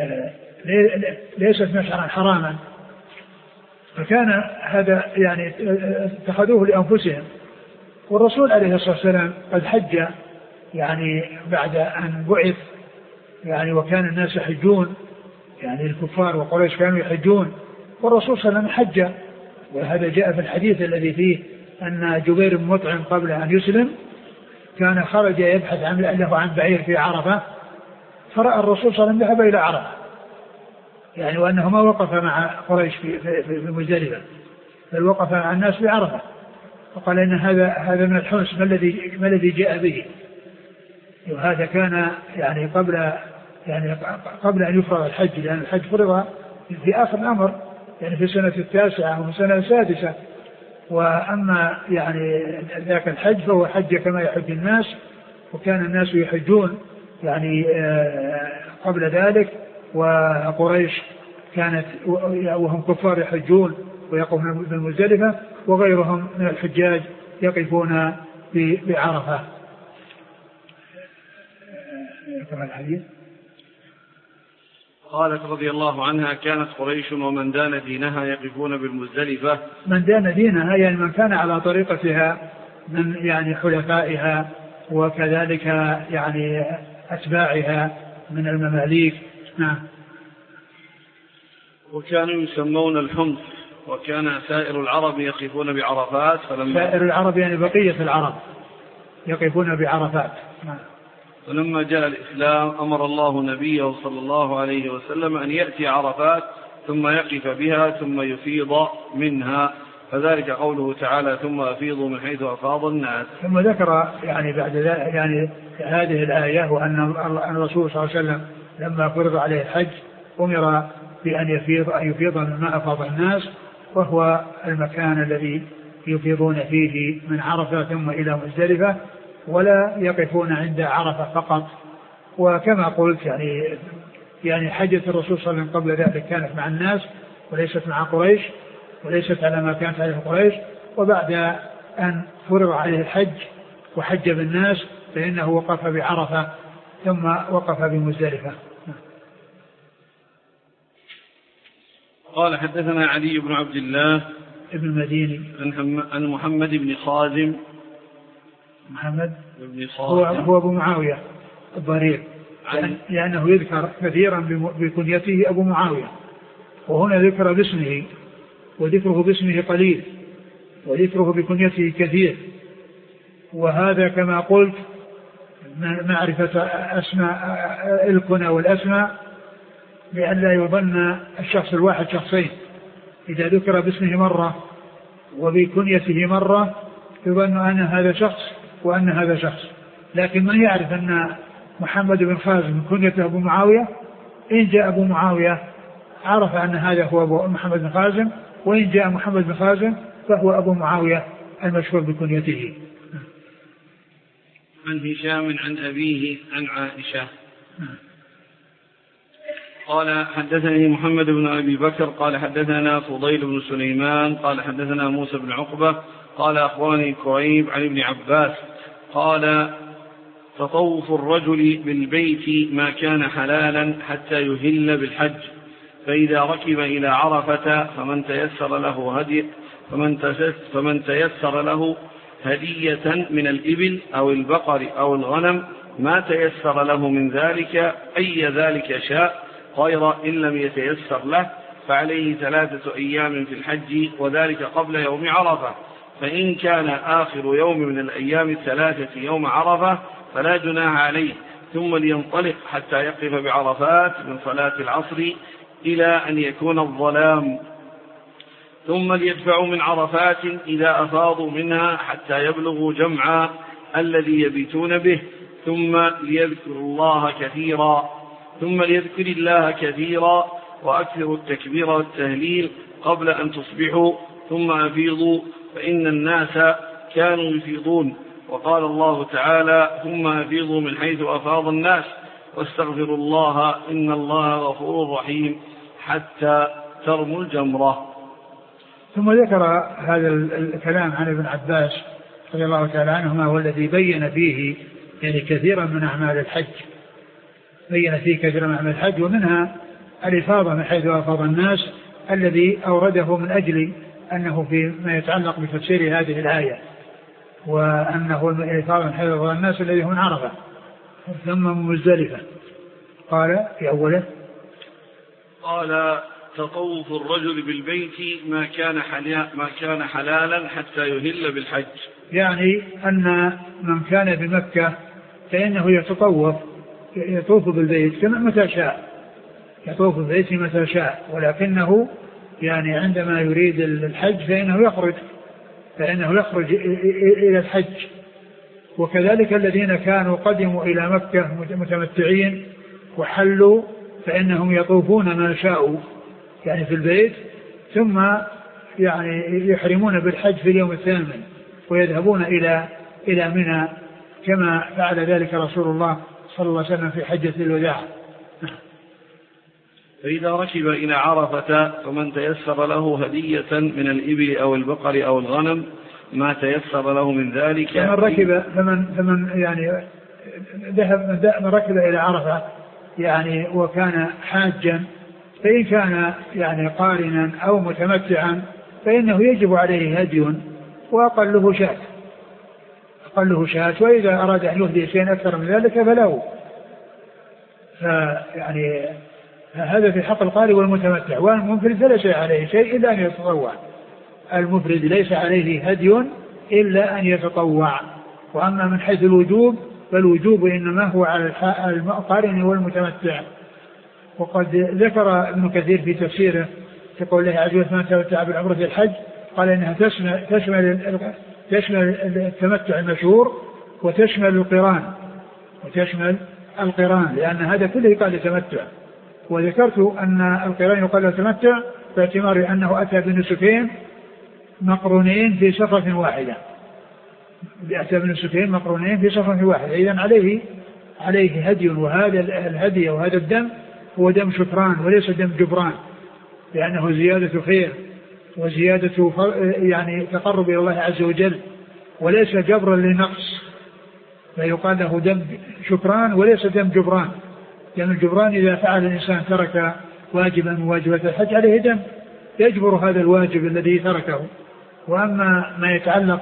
ليست مشعرا حراما. فكان هذا يعني اتخذوه لأنفسهم، والرسول عليه الصلاة والسلام قد حج يعني بعد أن بعث يعني، وكان الناس يحجون، يعني الكفار وقريش كانوا يحجون، والرسول صلى الله عليه وسلم حج. وهذا جاء في الحديث الذي فيه أن جبير بن مطعم قبل أن يسلم كان خرج يبحث عن له عن بعير في عرفة، فرأى الرسول صلى الله عليه وسلم ذهب إلى عرفة، يعني وأنه ما وقف مع قريش في في في مزدلفة، بل وقف مع الناس في عرفة، فقال: إن هذا هذا من الحمص، ما الذي ما الذي جاء به؟ وهذا كان يعني قبل يعني قبل أن يفرض الحج، لأن الحج فرض في آخر الأمر يعني في السنة التاسعة وفي السنة السادسة، وأما يعني ذاك الحج فهو حج كما يحج الناس، وكان الناس يحجون يعني قبل ذلك، وقريش كانت وهم كفار يحجون ويقفون بالمزدلفة، وغيرهم من الحجاج يقفون بعرفة. كما الحديث قالت رضي الله عنها: كانت قريش ومن دان دينها يقفون بالمزدلفة. من دان دينها يعني من كان على طريقتها من يعني حلفائها وكذلك يعني أتباعها من المماليك. نعم. وكانوا يسمون الحمص، وكان سائر العرب يقفون بعرفات، فلما سائر العرب يعني بقية العرب يقفون بعرفات. نعم. فلما جاء الإسلام أمر الله نبيه صلى الله عليه وسلم أن يأتي عرفات ثم يقف بها ثم يفيض منها، فذلك قوله تعالى: ثم أفيضوا من حيث أفاض الناس. ثم ذكر يعني بعد ذلك يعني هذه الآية، وأن الرسول صلى الله عليه وسلم لما فرض عليه الحج أمر بأن يفيض أن يفيض مما أفاض الناس، وهو المكان الذي يفيضون فيه من عرفة ثم إلى مزدلفة، ولا يقفون عند عرفة فقط. وكما قلت يعني يعني حجة الرسول صلى الله عليه وسلم قبل ذلك كانت مع الناس وليست مع قريش، وليست على ما كانت عليه قريش، وبعد أن فرض عليه الحج وحج بالناس فإنه وقف بعرفة ثم وقف بمزدلفة. قال: حدثنا علي بن عبد الله ابن المديني عن محمد بن خازم. محمد بن خازم هو, هو أبو معاوية الضرير، عن... لأنه يذكر كثيرا بكنيته أبو معاوية، وهنا ذكر باسمه، وذكره باسمه قليل وذكره بكنيته كثير. وهذا كما قلت معرفة أسماء الكنى والأسماء لئلا يظن الشخص الواحد شخصين، إذا ذكر باسمه مرة وبكنيته مرة يظن أن هذا شخص وأن هذا شخص. لكن من يعرف أن محمد بن خازم كنيته أبو معاوية، إن جاء أبو معاوية عرف أن هذا هو أبو محمد بن خازم، وإن جاء محمد بن خازم فهو أبو معاوية المشهور بكنيته. عن هشام عن أبيه عن عائشة قال حدثني محمد بن أبي بكر قال حدثنا فضيل بن سليمان قال حدثنا موسى بن عقبة قال أخبرني كريب عن ابن عباس قال تطوف الرجل بالبيت ما كان حلالا حتى يهل بالحج، فإذا ركب إلى عرفة فمن تيسر له هدي فمن فمن تيسر له هدية من الإبل أو البقر أو الغنم ما تيسر له من ذلك أي ذلك شاء، غير إن لم يتيسر له فعليه ثلاثة أيام في الحج وذلك قبل يوم عرفة، فإن كان آخر يوم من الأيام الثلاثة يوم عرفة فلا جناح عليه، ثم لينطلق حتى يقف بعرفات من صلاة العصر إلى أن يكون الظلام، ثم ليدفعوا من عرفات إذا أفاضوا منها حتى يبلغوا جمعا الذي يبيتون به، ثم ليذكر الله كثيرا ثم ليذكر الله كثيرا وأكثروا التكبير والتهليل قبل أن تصبحوا، ثم أفيضوا فإن الناس كانوا يفيضون، وقال الله تعالى ثم أفيضوا من حيث أفاض الناس واستغفروا الله إن الله غفور رحيم حتى ترموا الجمرة. ثم ذكر هذا الكلام عن ابن عباس رضي الله تعالى عنهما والذي بين فيه يعني كثيرا من أعمال الحج، بين فيه كثيرا من أعمال الحج، ومنها الإفاضة من حيث أفاض الناس الذي أورده من أجل أنه فيما يتعلق بتفسير هذه الآية، وأنه الإفاضة من حيث أفاض الناس الذي هم عرفة ثم مزدلفة. قال في أوله قال تطوف الرجل بالبيت ما كان حلالا ما كان حلالا حتى يهل بالحج، يعني أن من كان بمكة فإنه يتطوف يطوف بالبيت كما متى شاء، يطوف بالبيت متى شاء، ولكنه يعني عندما يريد الحج فإنه يخرج فإنه يخرج إلى الحج. وكذلك الذين كانوا قدموا إلى مكة متمتعين وحلوا فإنهم يطوفون ما شاءوا يعني في البيت، ثم يعني يحرمون بالحج في اليوم الثامن ويذهبون إلى إلى منى كما فعل ذلك رسول الله صلى الله عليه وسلم في حجة الوداع. فإذا ركب إلى عرفة فمن تيسر له هدية من الإبل أو البقر أو الغنم ما تيسر له من ذلك، فمن ركب فمن فمن يعني ذهب من ركب إلى عرفة يعني وكان حاجا، فإن كان يعني قارنا أو متمتعا فإنه يجب عليه هدي وأقله شاة أقله شاة وإذا أراد أن يهدي شيئا أكثر من ذلك فله. فيعني هذا في حق القارئ والمتمتع، والمنفرد لا شيء عليه شيء إلا أن يتطوع. المفرد ليس عليه هدي إلا أن يتطوع. وأما من حيث الوجوب فالوجوب إنما هو على القارئ والمتمتع. وقد ذكر ابن كثير في تفسيره في قول الله عز وجل من تمتع بالعمرة الحج قال إنها تشمل, تشمل, تشمل التمتع المشهور وتشمل القران وتشمل القران لأن هذا كله يقال لتمتع. وذكرت أن القران يقال له تمتع باعتبار أنه أتى بنسكين مقرونين في سفرة واحدة أتى بنسكين مقرونين في سفرة واحدة إذن عليه عليه هدي، وهذا الهدي وهذا الدم هو دم شكران وليس دم جبران، لأنه زيادة خير وزيادة يعني تقرب إلى الله عز وجل وليس جبرا لنقص، فيقال له دم شكران وليس دم جبران. دم الجبران إذا فعل الإنسان ترك واجبا من واجبات الحج عليه دم يجبر هذا الواجب الذي تركه. وأما ما يتعلق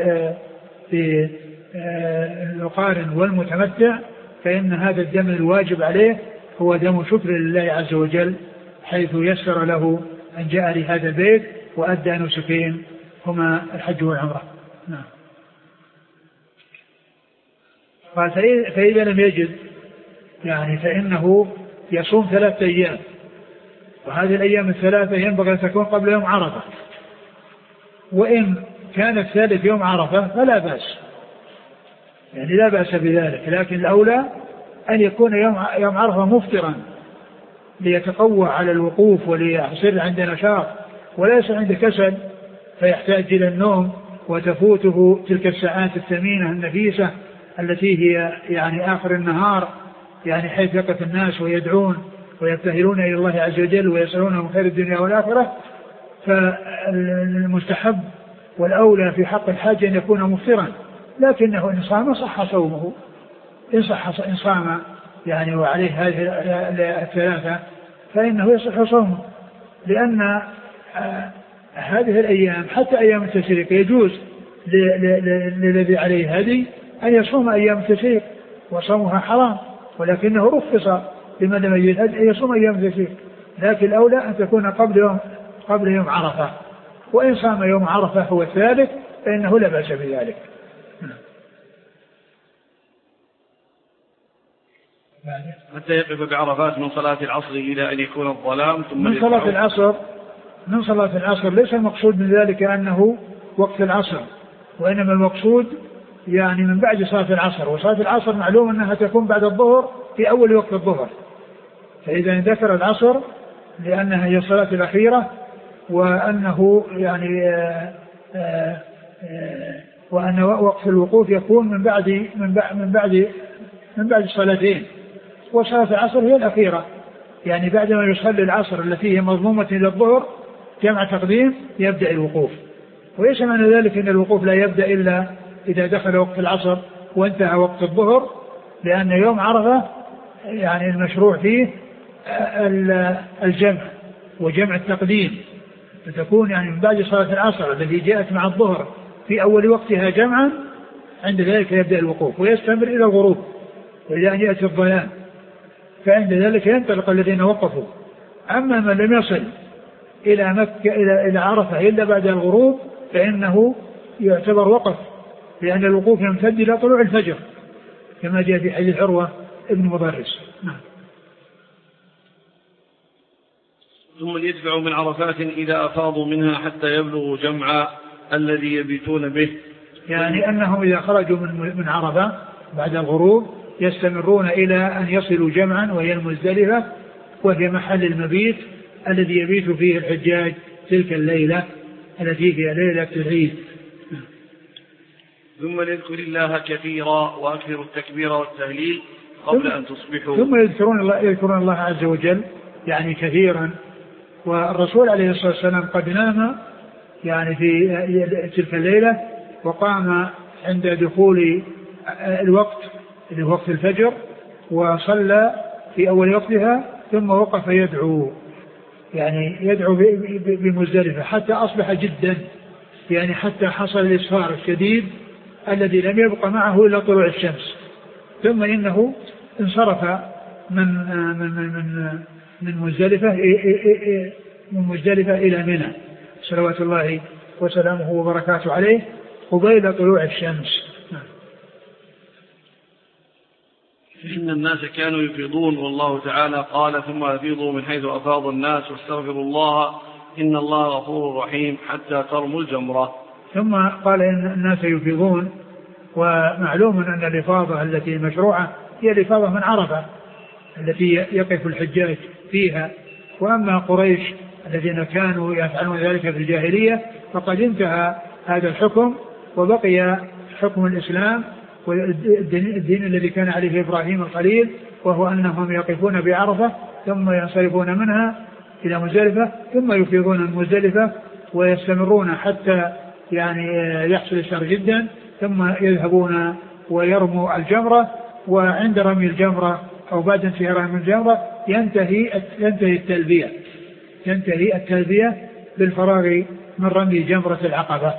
بالقارن والمتمتع فإن هذا الدم الواجب عليه هو دم شكر لله عز وجل حيث يسر له أن جاء لهذا البيت وأدى نسكين هما الحج والعمرة. نعم. قال فإذا لم يجد يعني فإنه يصوم ثلاثة أيام، وهذه الأيام الثلاثة ينبغي أن تكون قبل يوم عرفة، وإن كان الثالث يوم عرفة فلا بأس، يعني لا بأس بذلك، لكن الأولى أن يكون يوم يوم عرفة مفطرا ليتقوى على الوقوف وليصير عنده نشاط وليس عنده كسل فيحتاج إلى النوم وتفوته تلك الساعات الثمينة النفيسة التي هي يعني آخر النهار، يعني حيث يقف الناس ويدعون ويبتهلون إلى الله عز وجل ويسألون من خير الدنيا والآخرة. فالمستحب والأولى في حق الحاج أن يكون مفطرا، لكنه إن صام صح صومه، إن صح إن صام يعني وعليه هذه الثلاثة فإنه يصح صومه، لأن هذه الأيام حتى أيام التشريق يجوز للذي عليه هدي أن يصوم أيام التشريق وصومها حرام، ولكنه رخص لمن لم يجد هدي أن يصوم أيام التشريق، لكن الأولى أن تكون قبل يوم قبل يوم عرفة، وإن صام يوم عرفة هو الثالث فإنه لا بأس بذلك. حتى يقف بعرفات من صلاة العصر إلى أن يكون الظلام ثم من صلاة العصر من صلاة العصر ليس المقصود من ذلك أنه وقت العصر، وإنما المقصود يعني من بعد صلاة العصر، وصلاة العصر معلوم أنها تكون بعد الظهر في أول وقت الظهر، فإذا ذكر العصر لأنها هي الصلاة الأخيرة وأنه يعني آآ آآ آآ وأن وقت الوقوف يكون من بعد من بعد من بعد من بعد الصلاتين، وصلاة العصر هي الأخيرة، يعني بعدما يصلي العصر التي هي مضمومة إلى الظهر جمع تقديم يبدأ الوقوف. وليس معنى ذلك أن الوقوف لا يبدأ إلا إذا دخل وقت العصر وانتهى وقت الظهر، لأن يوم عرفة يعني المشروع فيه الجمع وجمع التقديم، فتكون يعني من بعد صلاة العصر التي جاءت مع الظهر في أول وقتها جمعا، عند ذلك يبدأ الوقوف ويستمر إلى الغروب، وإلى أن يأتي الظلام، فعند ذلك ينطلق الذين وقفوا. أما من لم يصل إلى مكة إلى إلى عرفة إلا بعد الغروب فإنه يعتبر وقف، لأن الوقوف يمتد إلى طلوع الفجر كما جاء في حديث عروة ابن مضرس. نعم. ثم يدفع من عرفات إذا أفاضوا منها حتى يبلغوا جمع الذي يبيتون به، يعني أنهم إذا خرجوا من من عرفة بعد الغروب يستمرون إلى أن يصلوا جمعا وهي المزدلفة، وهي محل المبيت الذي يبيت فيه الحجاج تلك الليلة التي هي ليلة العيد. ثم يذكر الله كثيرا وأكثر التكبير والتهليل قبل أن تصبحوا. ثم يذكرون الله يذكرون الله عز وجل يعني كثيرا. والرسول عليه الصلاة والسلام قد نام يعني في تلك الليلة وقام عند دخول الوقت اللي هو وقت الفجر وصلى في أول وقتها، ثم وقف يدعو يعني يدعو بمزدلفة حتى أصبح جدا، يعني حتى حصل الإسفار الشديد الذي لم يبقى معه إلا طلوع الشمس، ثم إنه انصرف من من من من مزدلفة من مزدلفة إلى منى صلوات الله وسلامه وبركاته عليه قبيل طلوع الشمس. إن الناس كانوا يفيضون والله تعالى قال ثم أفيضوا من حيث أفاض الناس واستغفروا الله إن الله غفور رحيم حتى ترموا الجمرة. ثم قال إن الناس يفيضون، ومعلوم أن الإفاضة التي مشروعة هي الإفاضة من عرفة التي يقف الحجاج فيها، وأما قريش الذين كانوا يفعلون ذلك في الجاهلية فقد انتهى هذا الحكم وبقي حكم الإسلام والدين الذي كان عليه إبراهيم الخليل، وهو أنهم يقفون بعرفة ثم ينصرفون منها إلى مزدلفة ثم يفيضون من مزدلفة ويستمرون حتى يعني يحصل الشر جدا، ثم يذهبون ويرموا الجمرة، وعند رمي الجمرة أو بعد انتهاء رمي الجمرة ينتهي ينتهي التلبية ينتهي التلبية بالفراغ من رمي جمرة العقبة.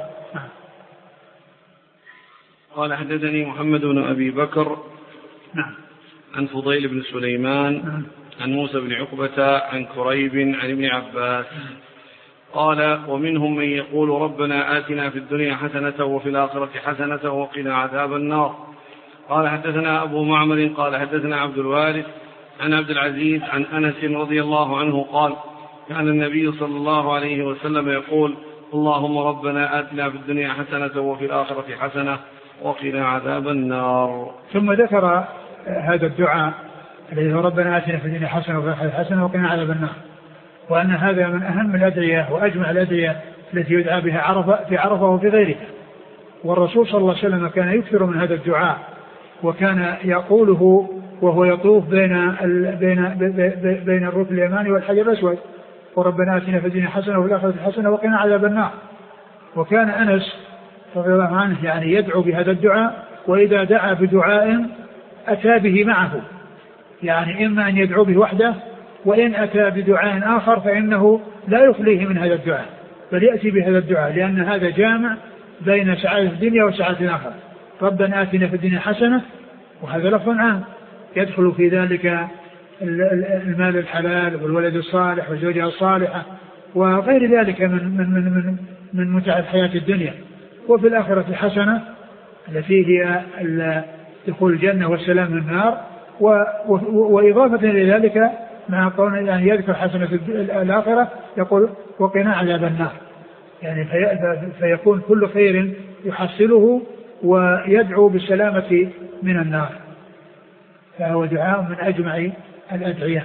قال حدثني محمد بن أبي بكر نعم عن فضيل بن سليمان نعم عن موسى بن عقبة عن كريب عن ابن عباس قال ومنهم من يقول ربنا آتنا في الدنيا حسنة وفي الآخرة حسنة وقنا عذاب النار قال حدثنا أبو معمر قال حدثنا عبد الوارث عن عبد العزيز عن أنس رضي الله عنه قال كان النبي صلى الله عليه وسلم يقول اللهم ربنا آتنا في الدنيا حسنة وفي الآخرة حسنة وقنا عذاب النار. ثم ذكر هذا الدعاء الذي هو ربنا آتنا في الدنيا حسنة وفي الآخرة حسنة وقنا عذاب النار، وأن هذا من أهم الأدعية وأجمع الأدعية التي يدعى بها عرفة في عرفة وفي غيرها. والرسول صلى الله عليه وسلم كان يكثر من هذا الدعاء، وكان يقوله وهو يطوف بين بين بين الركن اليماني والحجر الأسود، وربنا آتنا في الدنيا حسنة وفي الآخرة حسنة وقنا عذاب النار. وكان أنس رضي الله عنه يعني يدعو بهذا الدعاء، وإذا دعا بدعاء أتى به معه، يعني إما أن يدعو به وحده، وإن أتى بدعاء آخر فإنه لا يخليه من هذا الدعاء بل يأتي بهذا الدعاء، لأن هذا جامع بين سعادة الدنيا وسعادة الآخرة. ربنا آتنا في الدنيا حسنة، وهذا لفظ عام يدخل في ذلك المال الحلال والولد الصالح والزوجة الصالحة وغير ذلك من من من من, من متع الحياة الدنيا. وفي الآخرة حسنة التي هي دخول الجنة والسلام من النار. وإضافة إلى ذلك مع قول يعني يذكر حسنة في الآخرة يقول وقنا عذاب النار، يعني في فيكون كل خير يحصله ويدعو بالسلامة من النار، فهو دعاء من أجمع الأدعية.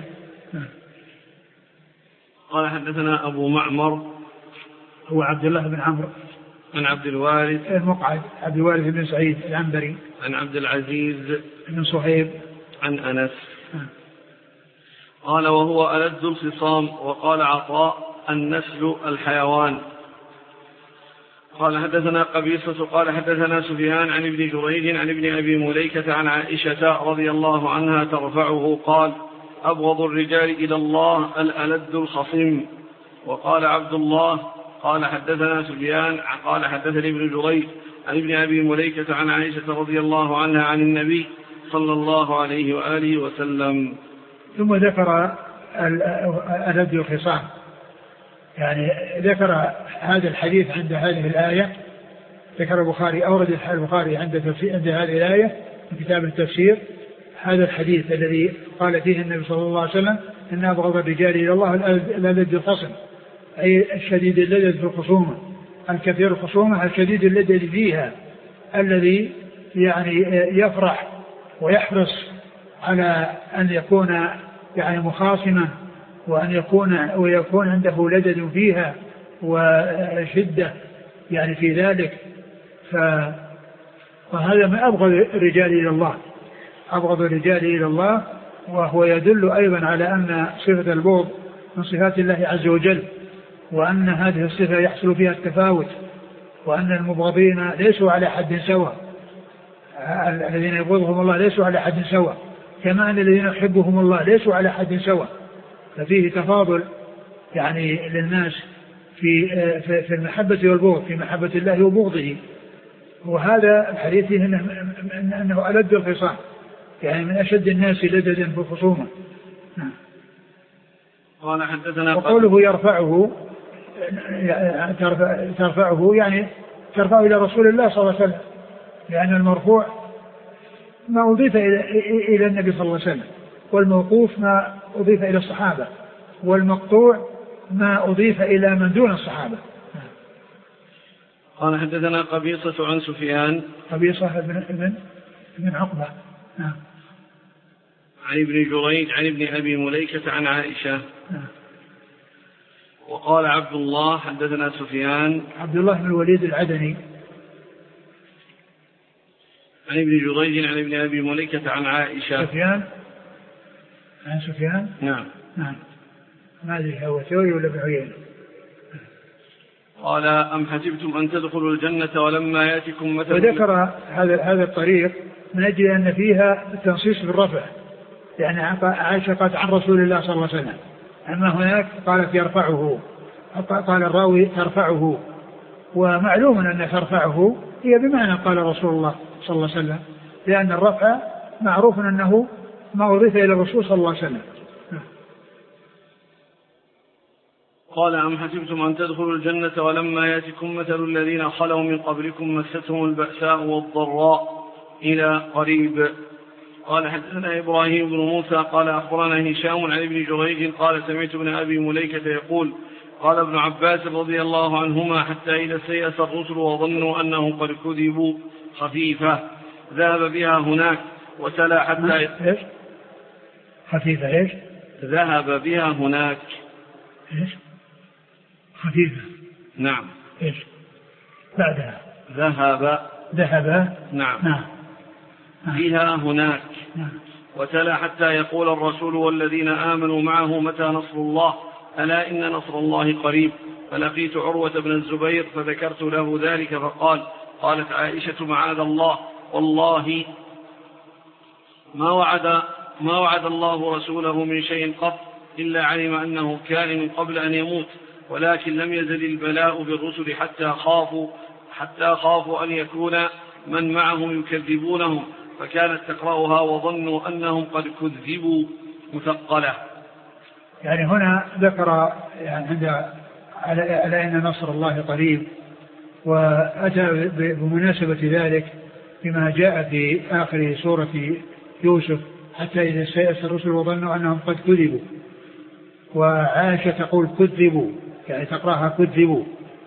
قال حدثنا أبو معمر هو عبد الله بن عمرو عن عبد الوارث المقعد عبد الوارث بن سعيد العنبري عن عبد العزيز بن صهيب عن أنس قال وهو ألد الخصام. وقال عطاء النسل الحيوان. قال حدثنا قبيصة قال حدثنا سفيان عن ابن جريج عن ابن أبي مليكة عن عائشة رضي الله عنها ترفعه قال أبغض الرجال إلى الله الألد الخصيم. وقال عبد الله قال حدثنا سفيان قال حدثني ابن جريج عن ابن أبي مليكة عن عائشة رضي الله عنها عن النبي صلى الله عليه وآله وسلم. ثم ذكر الألد الخصام، يعني ذكر هذا الحديث عند هذه الآية. ذكر البخاري أورد البخاري عند تفسير عند هذه الآية في كتاب التفسير هذا الحديث الذي قال فيه النبي صلى الله عليه وسلم إن أبغض الرجال إلى الله الألد الخصم، أي الشديد اللدد في الخصومة، الكثير الخصومة، الشديد اللدد فيها، الذي يعني يفرح ويحرص على أن يكون يعني مخاصما، وأن يكون ويكون عنده لدد فيها وشدة يعني في ذلك. فهذا من أبغض الرجال إلى الله، أبغض الرجال إلى الله. وهو يدل أيضا على أن صفة البغض من صفات الله عز وجل، وأن هذه الصفة يحصل فيها التفاوت، وأن المبغضين ليسوا على حد سواء، الذين يبغضهم الله ليسوا على حد سواء، كما أن الذين يحبهم الله ليسوا على حد سواء، ففيه تفاضل يعني للناس في في المحبة والبغض، في محبة الله وبغضه. وهذا الحديث فيه أنه ألد الخصام، يعني من أشد الناس لددا في الخصومة. قال حدثنا وقوله يرفعه ترفعه يعني ترفعه إلى رسول الله صلى الله عليه وسلم، لأن المرفوع ما أضيف إلى النبي صلى الله عليه وسلم، والموقوف ما أضيف إلى الصحابة، والمقطوع ما أضيف إلى من دون الصحابة. قال حدثنا قبيصة عن سفيان قبيصة بن ابن ابن عقبة نعم عن ابن جريج عن ابن أبي مليكة عن عائشة نعم. وقال عبد الله حدثنا سفيان عبد الله بن الوليد العدني عن ابن جريج عن ابن أبي مليكة عن عائشة. سفيان عن سفيان نعم نعم ما أدري هو ثوري ولا ابن عيينة. قال أم حسبتم أن تدخلوا الجنة ولما يأتكم مثل. وذكر هذا هذا الطريق من أجل أن فيها التنصيص بالرفع، يعني عائشة قالت عن رسول الله صلى الله عليه وسلم، أما هناك قالت يرفعه، قال الراوي ترفعه، ومعلوم أن ترفعه هي بمعنى قال رسول الله صلى الله عليه وسلم، لأن الرفع معروف أنه ما أضيف إلى الرسول صلى الله عليه وسلم. قال أم حسبتم أن تدخلوا الجنة ولما يأتكم مثل الذين خلوا من قبلكم مستهم البأساء والضراء إلى قريب. قال حدثنا إبراهيم بن موسى قال أخبرنا هشام عن ابن جريج قال سمعت ابن أبي مليكة يقول قال ابن عباس رضي الله عنهما حتى إذا سيأس الرسل وظنوا أنهم قد كذبوا خفيفة ذهب بها هناك وتلا حتى إيش؟ خفيفة إيش؟ ذهب بها هناك. إيش؟ خفيفة. نعم. إيش؟ بعدها. ذهب. ذهب. نعم. نعم. بها هناك. نعم. وتلا حتى يقول الرسول والذين آمنوا معه متى نصر الله ألا إن نصر الله قريب. فلقيت عروة بن الزبير فذكرت له ذلك فقال قالت عائشة معاذ الله والله ما وعد ما وعد الله رسوله من شيء قط إلا علم أنه كان من قبل أن يموت ولكن لم يزل البلاء بالرسل حتى خافوا حتى خافوا أن يكون من معهم يكذبونهم فكانت تقرأها وظنوا أنهم قد كذبوا مثقلة. يعني هنا ذكر يعني عند على أن نصر الله قريب وأتى بمناسبة ذلك بما جاء في آخر سورة يوسف حتى إذا سيأس الرسل وظنوا أنهم قد كذبوا. وعائشة تقول كذبوا يعني تقرأها كذبوا.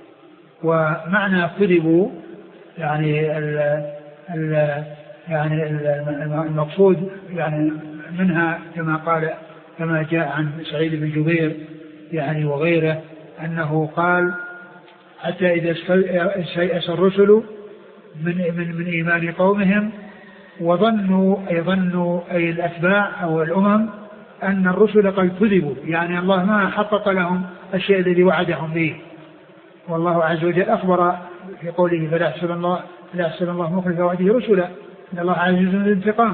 ومعنى كذبوا يعني ال ال يعني المقصود يعني منها كما قال كما جاء عن سعيد بن جبير يعني وغيره أنه قال حتى إذا سيأس الرسل من من من إيمان قومهم وظنوا أي ظنوا أي الأتباع أو الأمم أن الرسل قد كذبوا يعني الله ما حقق لهم الشيء الذي وعدهم به. والله عز وجل أخبر في قوله فلا يحسب الله لا يحسب الله مخلف وعده رسلا إن الله عزيز ذو انتقام.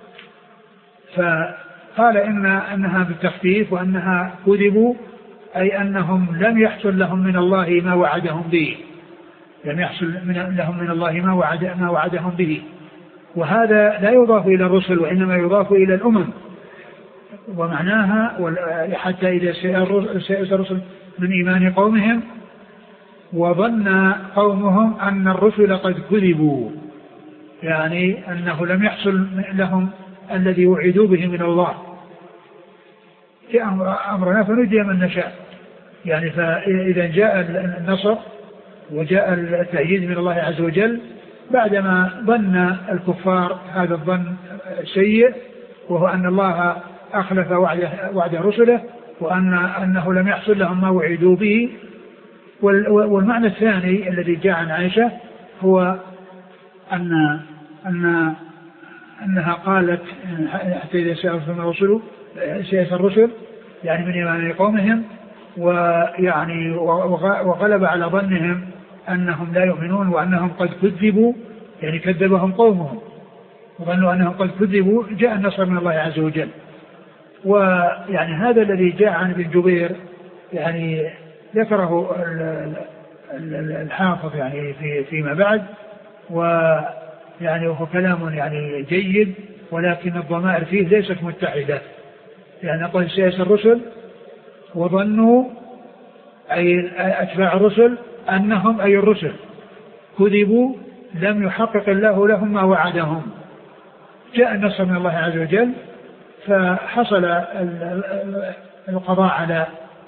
فقال إن أنها بالتخفيف وأنها كذبوا أي أنهم لم يحصل لهم من الله ما وعدهم به لم يحصل من لهم من الله ما وعد ما وعدهم به. وهذا لا يضاف إلى الرسل وإنما يضاف إلى الأمم. ومعناها حتى إذا سيأس الرسل من إيمان قومهم وظن قومهم أن الرسل قد كذبوا يعني أنه لم يحصل لهم الذي وعدوا به من الله في أمرنا فنجي من نشاء يعني. فإذا جاء النصر وجاء التأييد من الله عز وجل بعدما ظن الكفار هذا الظن سيء وهو أن الله أخلف وعد, وعد رسله وأن أنه لم يحصل لهم ما وعدوا به. والمعنى الثاني الذي جاء عن عائشة هو أن أن أنها قالت حتى إذا سيأس الرسل سيأس الرسل يعني من إيمان قومهم ويعني وغلب على ظنهم أنهم لا يؤمنون وأنهم قد كذبوا يعني كذبهم قومهم وظنوا أنهم قد كذبوا جاء النصر من الله عز وجل. ويعني هذا الذي جاء عن ابن جبير يعني ذكره الحافظ يعني في فيما بعد ويعني وهو كلام يعني جيد ولكن الضمائر فيه ليست متحدة يعني قال سيأس الرسل وظنوا أي أتباع الرسل أنهم أي الرسل كذبوا لم يحقق الله لهم ما وعدهم. جاء النصر من الله عز وجل فحصل القضاء على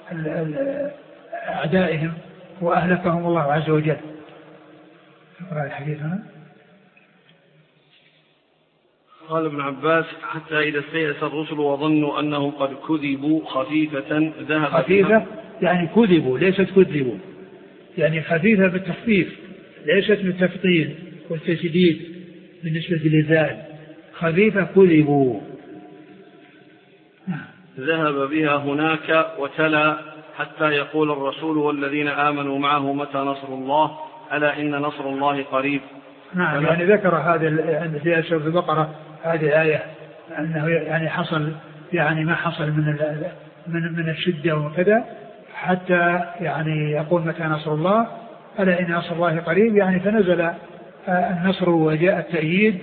أعدائهم وأهلكهم الله عز وجل. اقرأ الحديث هنا. قال ابن عباس حتى إذا استيأس الرسل وظنوا أنهم قد كذبوا خفيفة ذهب خفيفة يعني كذبوا ليست كذبوا يعني خفيفة بالتخفيف ليست بالتفضيل والتشديد بالنسبة للذال خفيفة كذبوا. ذهب بها هناك وتلا حتى يقول الرسول والذين آمنوا معه متى نصر الله ألا إن نصر الله قريب. نعم يعني ذكر هذا عند في سورة البقرة هذه الآية أنه يعني حصل يعني ما حصل من من من الشدة وكذا حتى يعني يقول متى نصر الله ألا إن نصر الله قريب يعني فنزل النصر وجاء التأييد.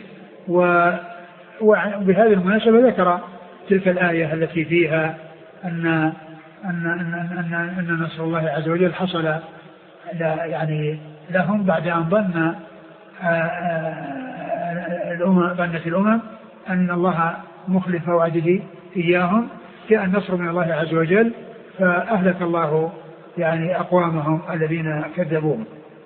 وبهذه المناسبة ذكر تلك الآية التي فيها أن أن أن أن, أن نصر الله عز وجل حصل يعني لهم بعد أن ظن الأمم ظنت الأمم أن الله مخلف وعده إياهم، جاء النصر من الله عز وجل فأهلك الله يعني أقوامهم الذين كذبوهم.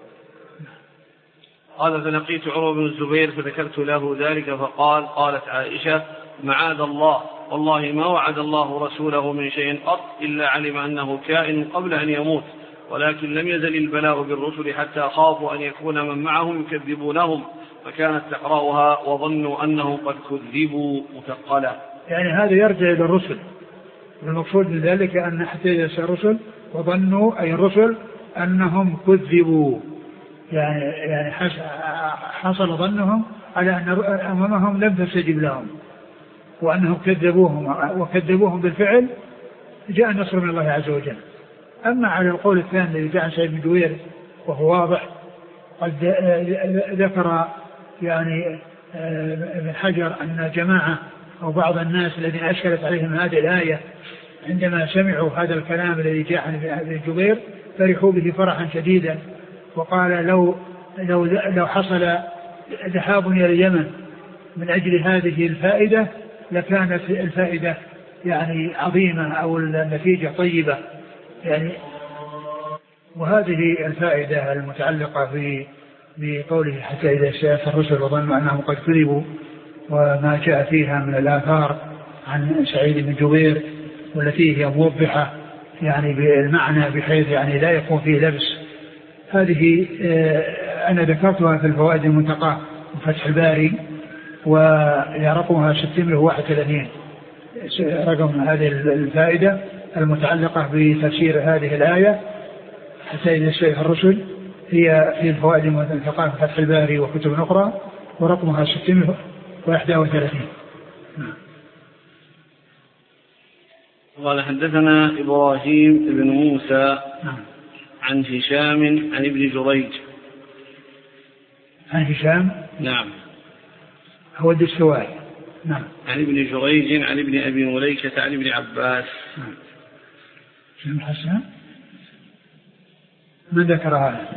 قال فلقيت عروة بن الزبير فذكرت له ذلك فقال قالت عائشة معاذ الله والله ما وعد الله رسوله من شيء قط إلا علم أنه كائن قبل أن يموت، ولكن لم يزل البلاء بالرسل حتى خافوا أن يكون من معهم يكذبونهم، فكانت تقرأها وظنوا أنهم قد كذبوا مثقلة. يعني هذا يرجع إلى الرسل، والمقصود من ذلك أن حتى يسأل الرسل وظنوا أي الرسل أنهم كذبوا، يعني يعني حصل ظنهم على أن أمامهم لم تستجب لهم وأنهم كذبوهم وكذبوهم بالفعل، جاء النصر من الله عز وجل. أما على القول الثاني الذي جاء عن سعيد بن جبير وهو واضح، قد ذكر يعني ابن حجر أن جماعة أو بعض الناس الذين أشكلت عليهم هذه الآية عندما سمعوا هذا الكلام الذي جاء عن ابن جبير فرحوا به فرحا شديدا، وقال لو لو لو حصل ذهاب إلى اليمن من أجل هذه الفائدة لكانت الفائدة يعني عظيمة أو النتيجة طيبة يعني. وهذه الفائدة المتعلقة في بقوله حتى إذا سأت الرسل وظنوا أنهم قد كذبوا، وما جاء فيها من الآثار عن سعيد بن جبير والتي هي موضحة يعني بالمعنى بحيث يعني لا يكون فيه لبس، هذه أنا ذكرتها في الفوائد المنتقاة من فتح الباري ويرقمها ستمائة وواحد وثلاثين رقم هذه الفائدة المتعلقة بتفسير هذه الآية حتى إذا سأت الرسل، هي في الفوائد المنتقاة من فتح الباري وكتب أخرى ورقمها ستمائة وواحد وثلاثين. قال حدثنا إبراهيم بن موسى عن هشام عن ابن جريج. عن هشام نعم هو الدستوائي. نعم. عن ابن جريج عن ابن أبي مليكة عن ابن عباس. نعم. شنو حسن؟ من ذكر هذا؟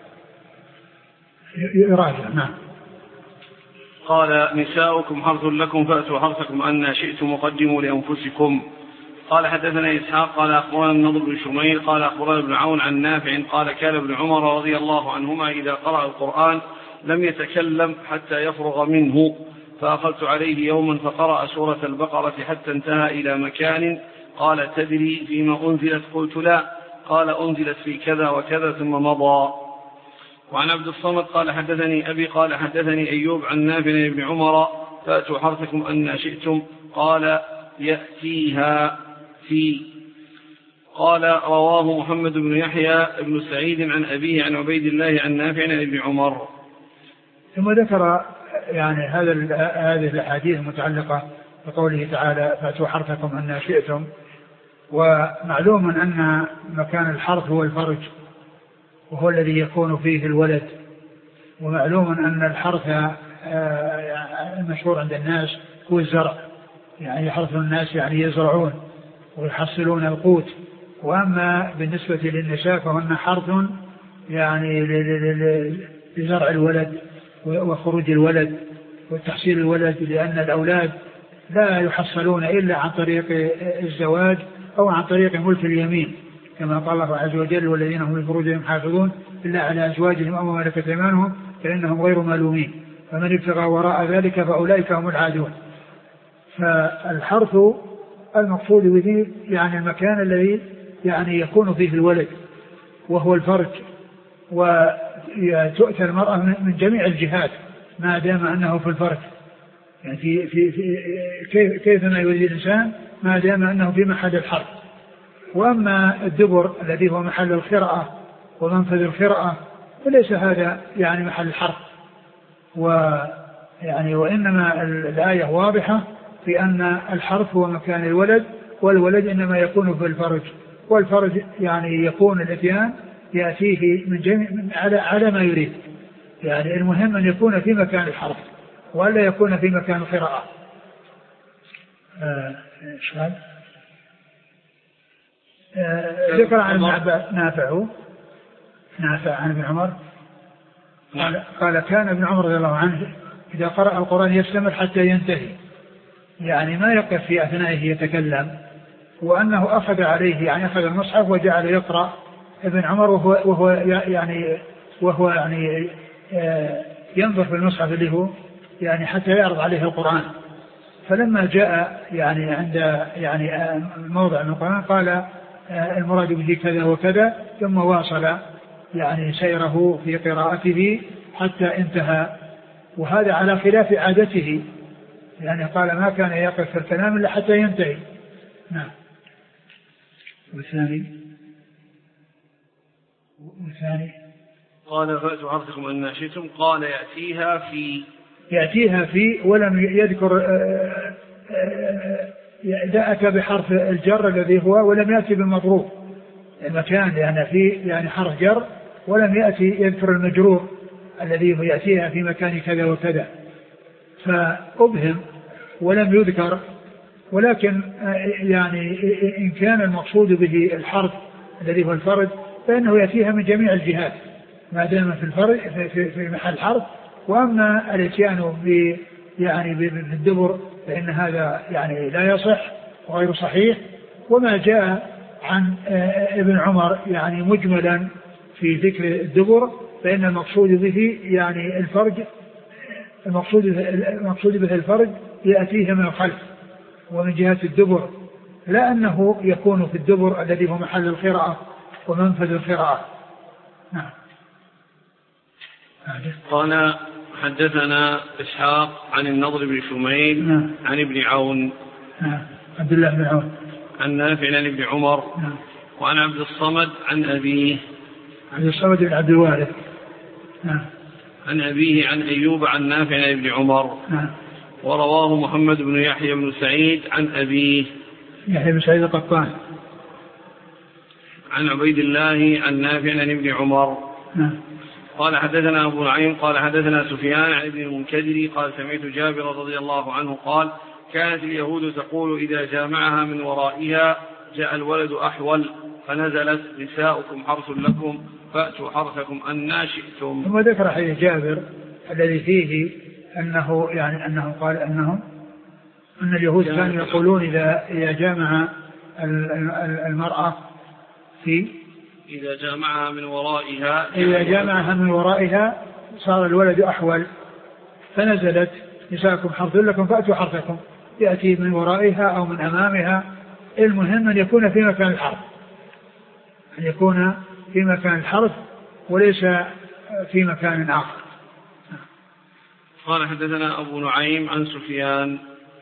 يراجع. نعم. قال نساؤكم حرث لكم فأتوا حرثكم أن شئتم وقدموا لأنفسكم. قال حدثنا إسحاق قال أخبرنا النضر بن شميل قال أخبرنا ابن عون عن نافع قال كان ابن عمر رضي الله عنهما إذا قرأ القرآن لم يتكلم حتى يفرغ منه، فأخذت عليه يوما فقرأ سورة البقرة حتى انتهى إلى مكان قال تدري فيما أنزلت؟ قلت لا. قال أنزلت في كذا وكذا ثم مضى. وعن عبد الصمد قال حدثني أبي قال حدثني أيوب عن نافع بن عمر فأتوا حرثكم أن شئتم قال يأتيها في. قال رواه محمد بن يحيى بن سعيد عن أبيه عن عبيد الله عن نافع عن ابن عمر. ثم ذكر يعني هذا هذه الأحاديث المتعلقة بقوله تعالى فأتوا حرثكم أن شئتم، ومعلوم أن مكان الحرث هو الفرج وهو الذي يكون فيه الولد، ومعلوم أن الحرث المشهور عند الناس هو الزرع، يعني حرث الناس يعني يزرعون ويحصلون القوت، وأما بالنسبة للنساء فهن حرث يعني لزرع الولد وخروج الولد وتحصيل الولد، لأن الأولاد لا يحصلون إلا عن طريق الزواج أو عن طريق ملك اليمين، كما قال الله عز وجل والذين هم لفروجهم حافظون إلا على أزواجهم أو ما ملكت أيمانهم فإنهم غير ملومين فمن ابتغى وراء ذلك فأولئك هم العادون. فالحرث المقصود به يعني المكان الذي يعني يكون فيه الولد وهو الفرج، وتؤتى المرأة من جميع الجهات ما دام أنه في الفرج، يعني في في في كيف ما يريد الإنسان ما دام أنه في محل الحرث. وأما الدبر الذي هو محل الخرأة ومنفذ الخرأة فليس هذا يعني محل الحرث، ويعني وإنما الآية واضحة في أن الحرث هو مكان الولد، والولد إنما يكون في الفرج، والفرج يعني يكون الاتيان يأتيه من جميع على على ما يريد، يعني المهم أن يكون في مكان الحرث ولا يكون في مكان القراءة. آه آه ذكر عن ابن عباس نافع نافع عن ابن عمر قال, قال كان ابن عمر رضي الله عنه إذا قرأ القرآن يستمر حتى ينتهي، يعني ما يقف في أثنائه يتكلم، وأنه أخذ عليه يعني أخذ المصحف وجعل يقرأ ابن عمر وهو, وهو يعني وهو يعني ينظر في المصحف اللي هو يعني حتى يعرض عليه القرآن. فلما جاء يعني عند يعني موضع من القرآن قال المراد به كذا وكذا، ثم واصل يعني سيره في قراءته حتى انتهى. وهذا على خلاف عادته، يعني قال ما كان يقف في الكلام إلا حتى ينتهي. نعم. والثاني والثاني قال فأتوا حرثكم أن شئتم، قال يأتيها في يأتيها في ولم يذكر إذا أتى بحرف الجر الذي هو ولم يأتي بالمضروب المكان، يعني في يعني حرف جر ولم يأتي يذكر المجرور الذي هو يأتيها في مكان كذا وكذا، فأبهم ولم يذكر. ولكن يعني إن كان المقصود به الحرف الذي هو الفرد فإنه يأتيها من جميع الجهات ما دام في الفرد في محل حرف. وأما الاتيان ب يعني بالدبر فإن هذا يعني لا يصح وغير صحيح. وما جاء عن ابن عمر يعني مجملا في ذكر الدبر فإن المقصود به يعني الفرج، المقصود المقصود به الفرج يأتيه من الخلف ومن جهة الدبر، لا أنه يكون في الدبر الذي هو محل القراءة ومنفذ القراءة. نعم. قال حدثنا إسحاق عن النضر بن شميل نعم. عن ابن عون نعم. عبد الله بن عون عن نافع عن ابن عمر نعم. وعن عبد الصمد عن أبيه عبد الصمد بن عبد الوارث نعم. عن أبيه عن أيوب عن نافع عن ابن عمر نعم. ورواه محمد بن يحيى بن سعيد عن أبيه يحيى بن سعيد القطان عن عبيد الله عن نافع عن ابن عمر نعم. قال حدثنا أبو نعيم قال حدثنا سفيان عن ابن المنكدر قال سمعت جابر رضي الله عنه قال كانت اليهود تقول إذا جامعها من ورائها جاء الولد أحول فنزلت نساؤكم حرث لكم فأتوا حرثكم أن شئتم. ثم ذكر حديث جابر الذي فيه أنه يعني أنه قال أنهم أن اليهود كانوا يقولون إذا إذا جامع المرأة في إذا جامعها من ورائها إذا جامعها من ورائها صار الولد أحول فنزلت نساءكم حرث لكم فأتوا حرثكم، يأتي من ورائها أو من أمامها، المهم أن يكون في مكان الحرث، أن يكون في مكان الحرث وليس في مكان آخر. قال حدثنا أبو نعيم عن سفيان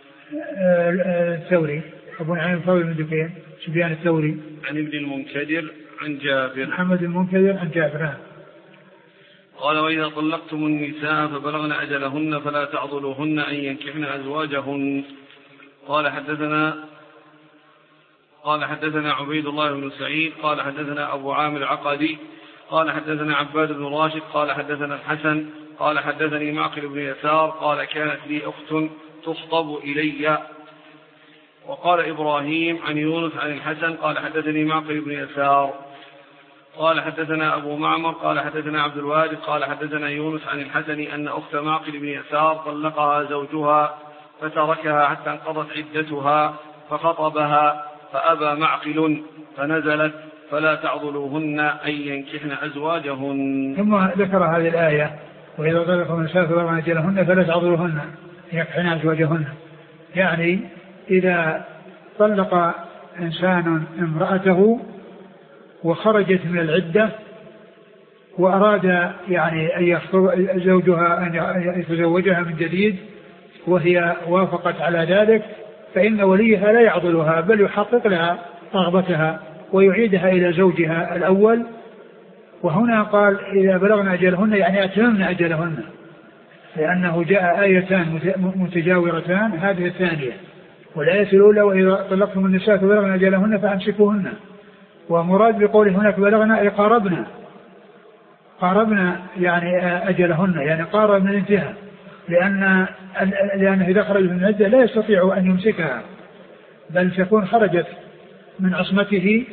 الثوري أبو نعيم الثوري من دكين سفيان الثوري عن ابن المنكدر عن جابر محمد المنكدر عن جابر. قال وإذا طلقتم النساء فبلغن أجلهن فلا تعضلوهن أن ينكحن أزواجهن. قال حدثنا قال حدثنا عبيد الله بن سعيد قال حدثنا أبو عامر عقدي قال حدثنا عباد بن راشد قال حدثنا الحسن قال حدثني معقل بن يسار قال كانت لي أخت تخطب إلي. وقال إبراهيم عن يونس عن الحسن قال حدثني معقل بن يسار قال حدثنا أبو معمر قال حدثنا عبد الوارث قال حدثنا يونس عن الحسن أن أخت معقل بن يسار طلقها زوجها فتركها حتى انقضت عدتها فخطبها فأبى معقل فنزلت فلا تعضلوهن أن ينكحن أزواجهن. ثم ذكر هذه الآية وإذا طلقوا النساء فبلغن أجلهن فلا تعضلوهن أن ينكحن أزواجهن، يعني إذا طلق إنسان امرأته وخرجت من العدة وأراد يعني أن يخطب زوجها أن يتزوجها من جديد وهي وافقت على ذلك فإن وليها لا يعضلها بل يحقق لها رغبتها ويعيدها إلى زوجها الأول. وهنا قال إذا بلغن أجلهن يعني أتممن أجلهن، لأنه جاء آيتان متجاورتان، هذه الثانية والآية الأولى وإذا طلقتم النساء فبلغن أجلهن فأمسكوهن، ومراد بقوله هناك بلغنا أي قاربنا قاربنا يعني أجلهن يعني قارب من الانتهاء، لأن لأنه إذا خرج من العدة لا يستطيع أن يمسكها بل تكون خرجت من عصمته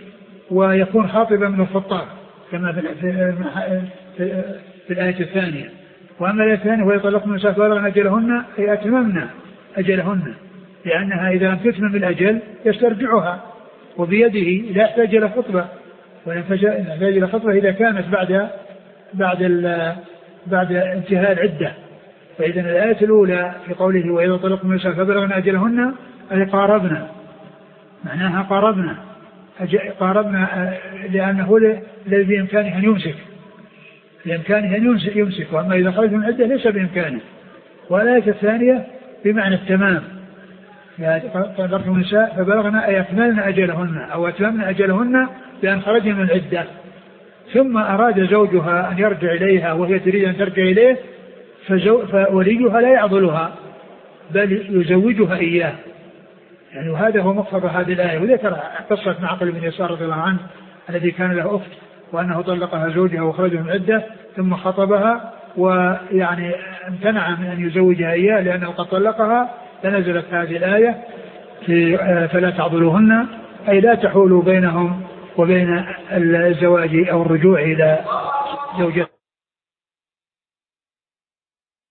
ويكون خاطبا من الخطاب كما في, في, في الآية الثانية. وأما الآية الثانية ويطلقن النساء فبلغن أجلهن أي أتممن أجلهن، لأنها إذا لم تتمم الأجل يسترجعها وبيده لا يحتاج إلى خطبة، ولا يحتاج إلى خطبة إذا كانت بعد بعد بعد انتهاء العدة. فإذا الآية الأولى في قوله وإذا طلقتم النساء فبلغن أجلهن أي قاربنا، معناها قاربنا قاربنا لأنه الذي بإمكانه أن يمسك بإمكانه أن يمسك، وأما إذا خرج من العدة ليس بإمكانه. والآية الثانية بمعنى التمام، طلقتم النساء فبلغن أي أكملن أجلهن أو أتممن أجلهن بأن خرجن من العدة، ثم أراد زوجها أن يرجع إليها وهي تريد أن ترجع إليه فوليها لا يعضلها بل يزوجها إياه، يعني وهذا هو مقتضى هذه الآية. وذكر قصة معقل بن يسار رضي الله عنه الذي كان له أخت وأنه طلقها زوجها وخرجها من العدة ثم خطبها ويعني امتنع من أن يزوجها إياه لأنه قد طلقها، فنزلت هذه الآية في فلا تعضلوهن أي لا تحولوا بينهم وبين الزواج أو الرجوع إلى زوجته.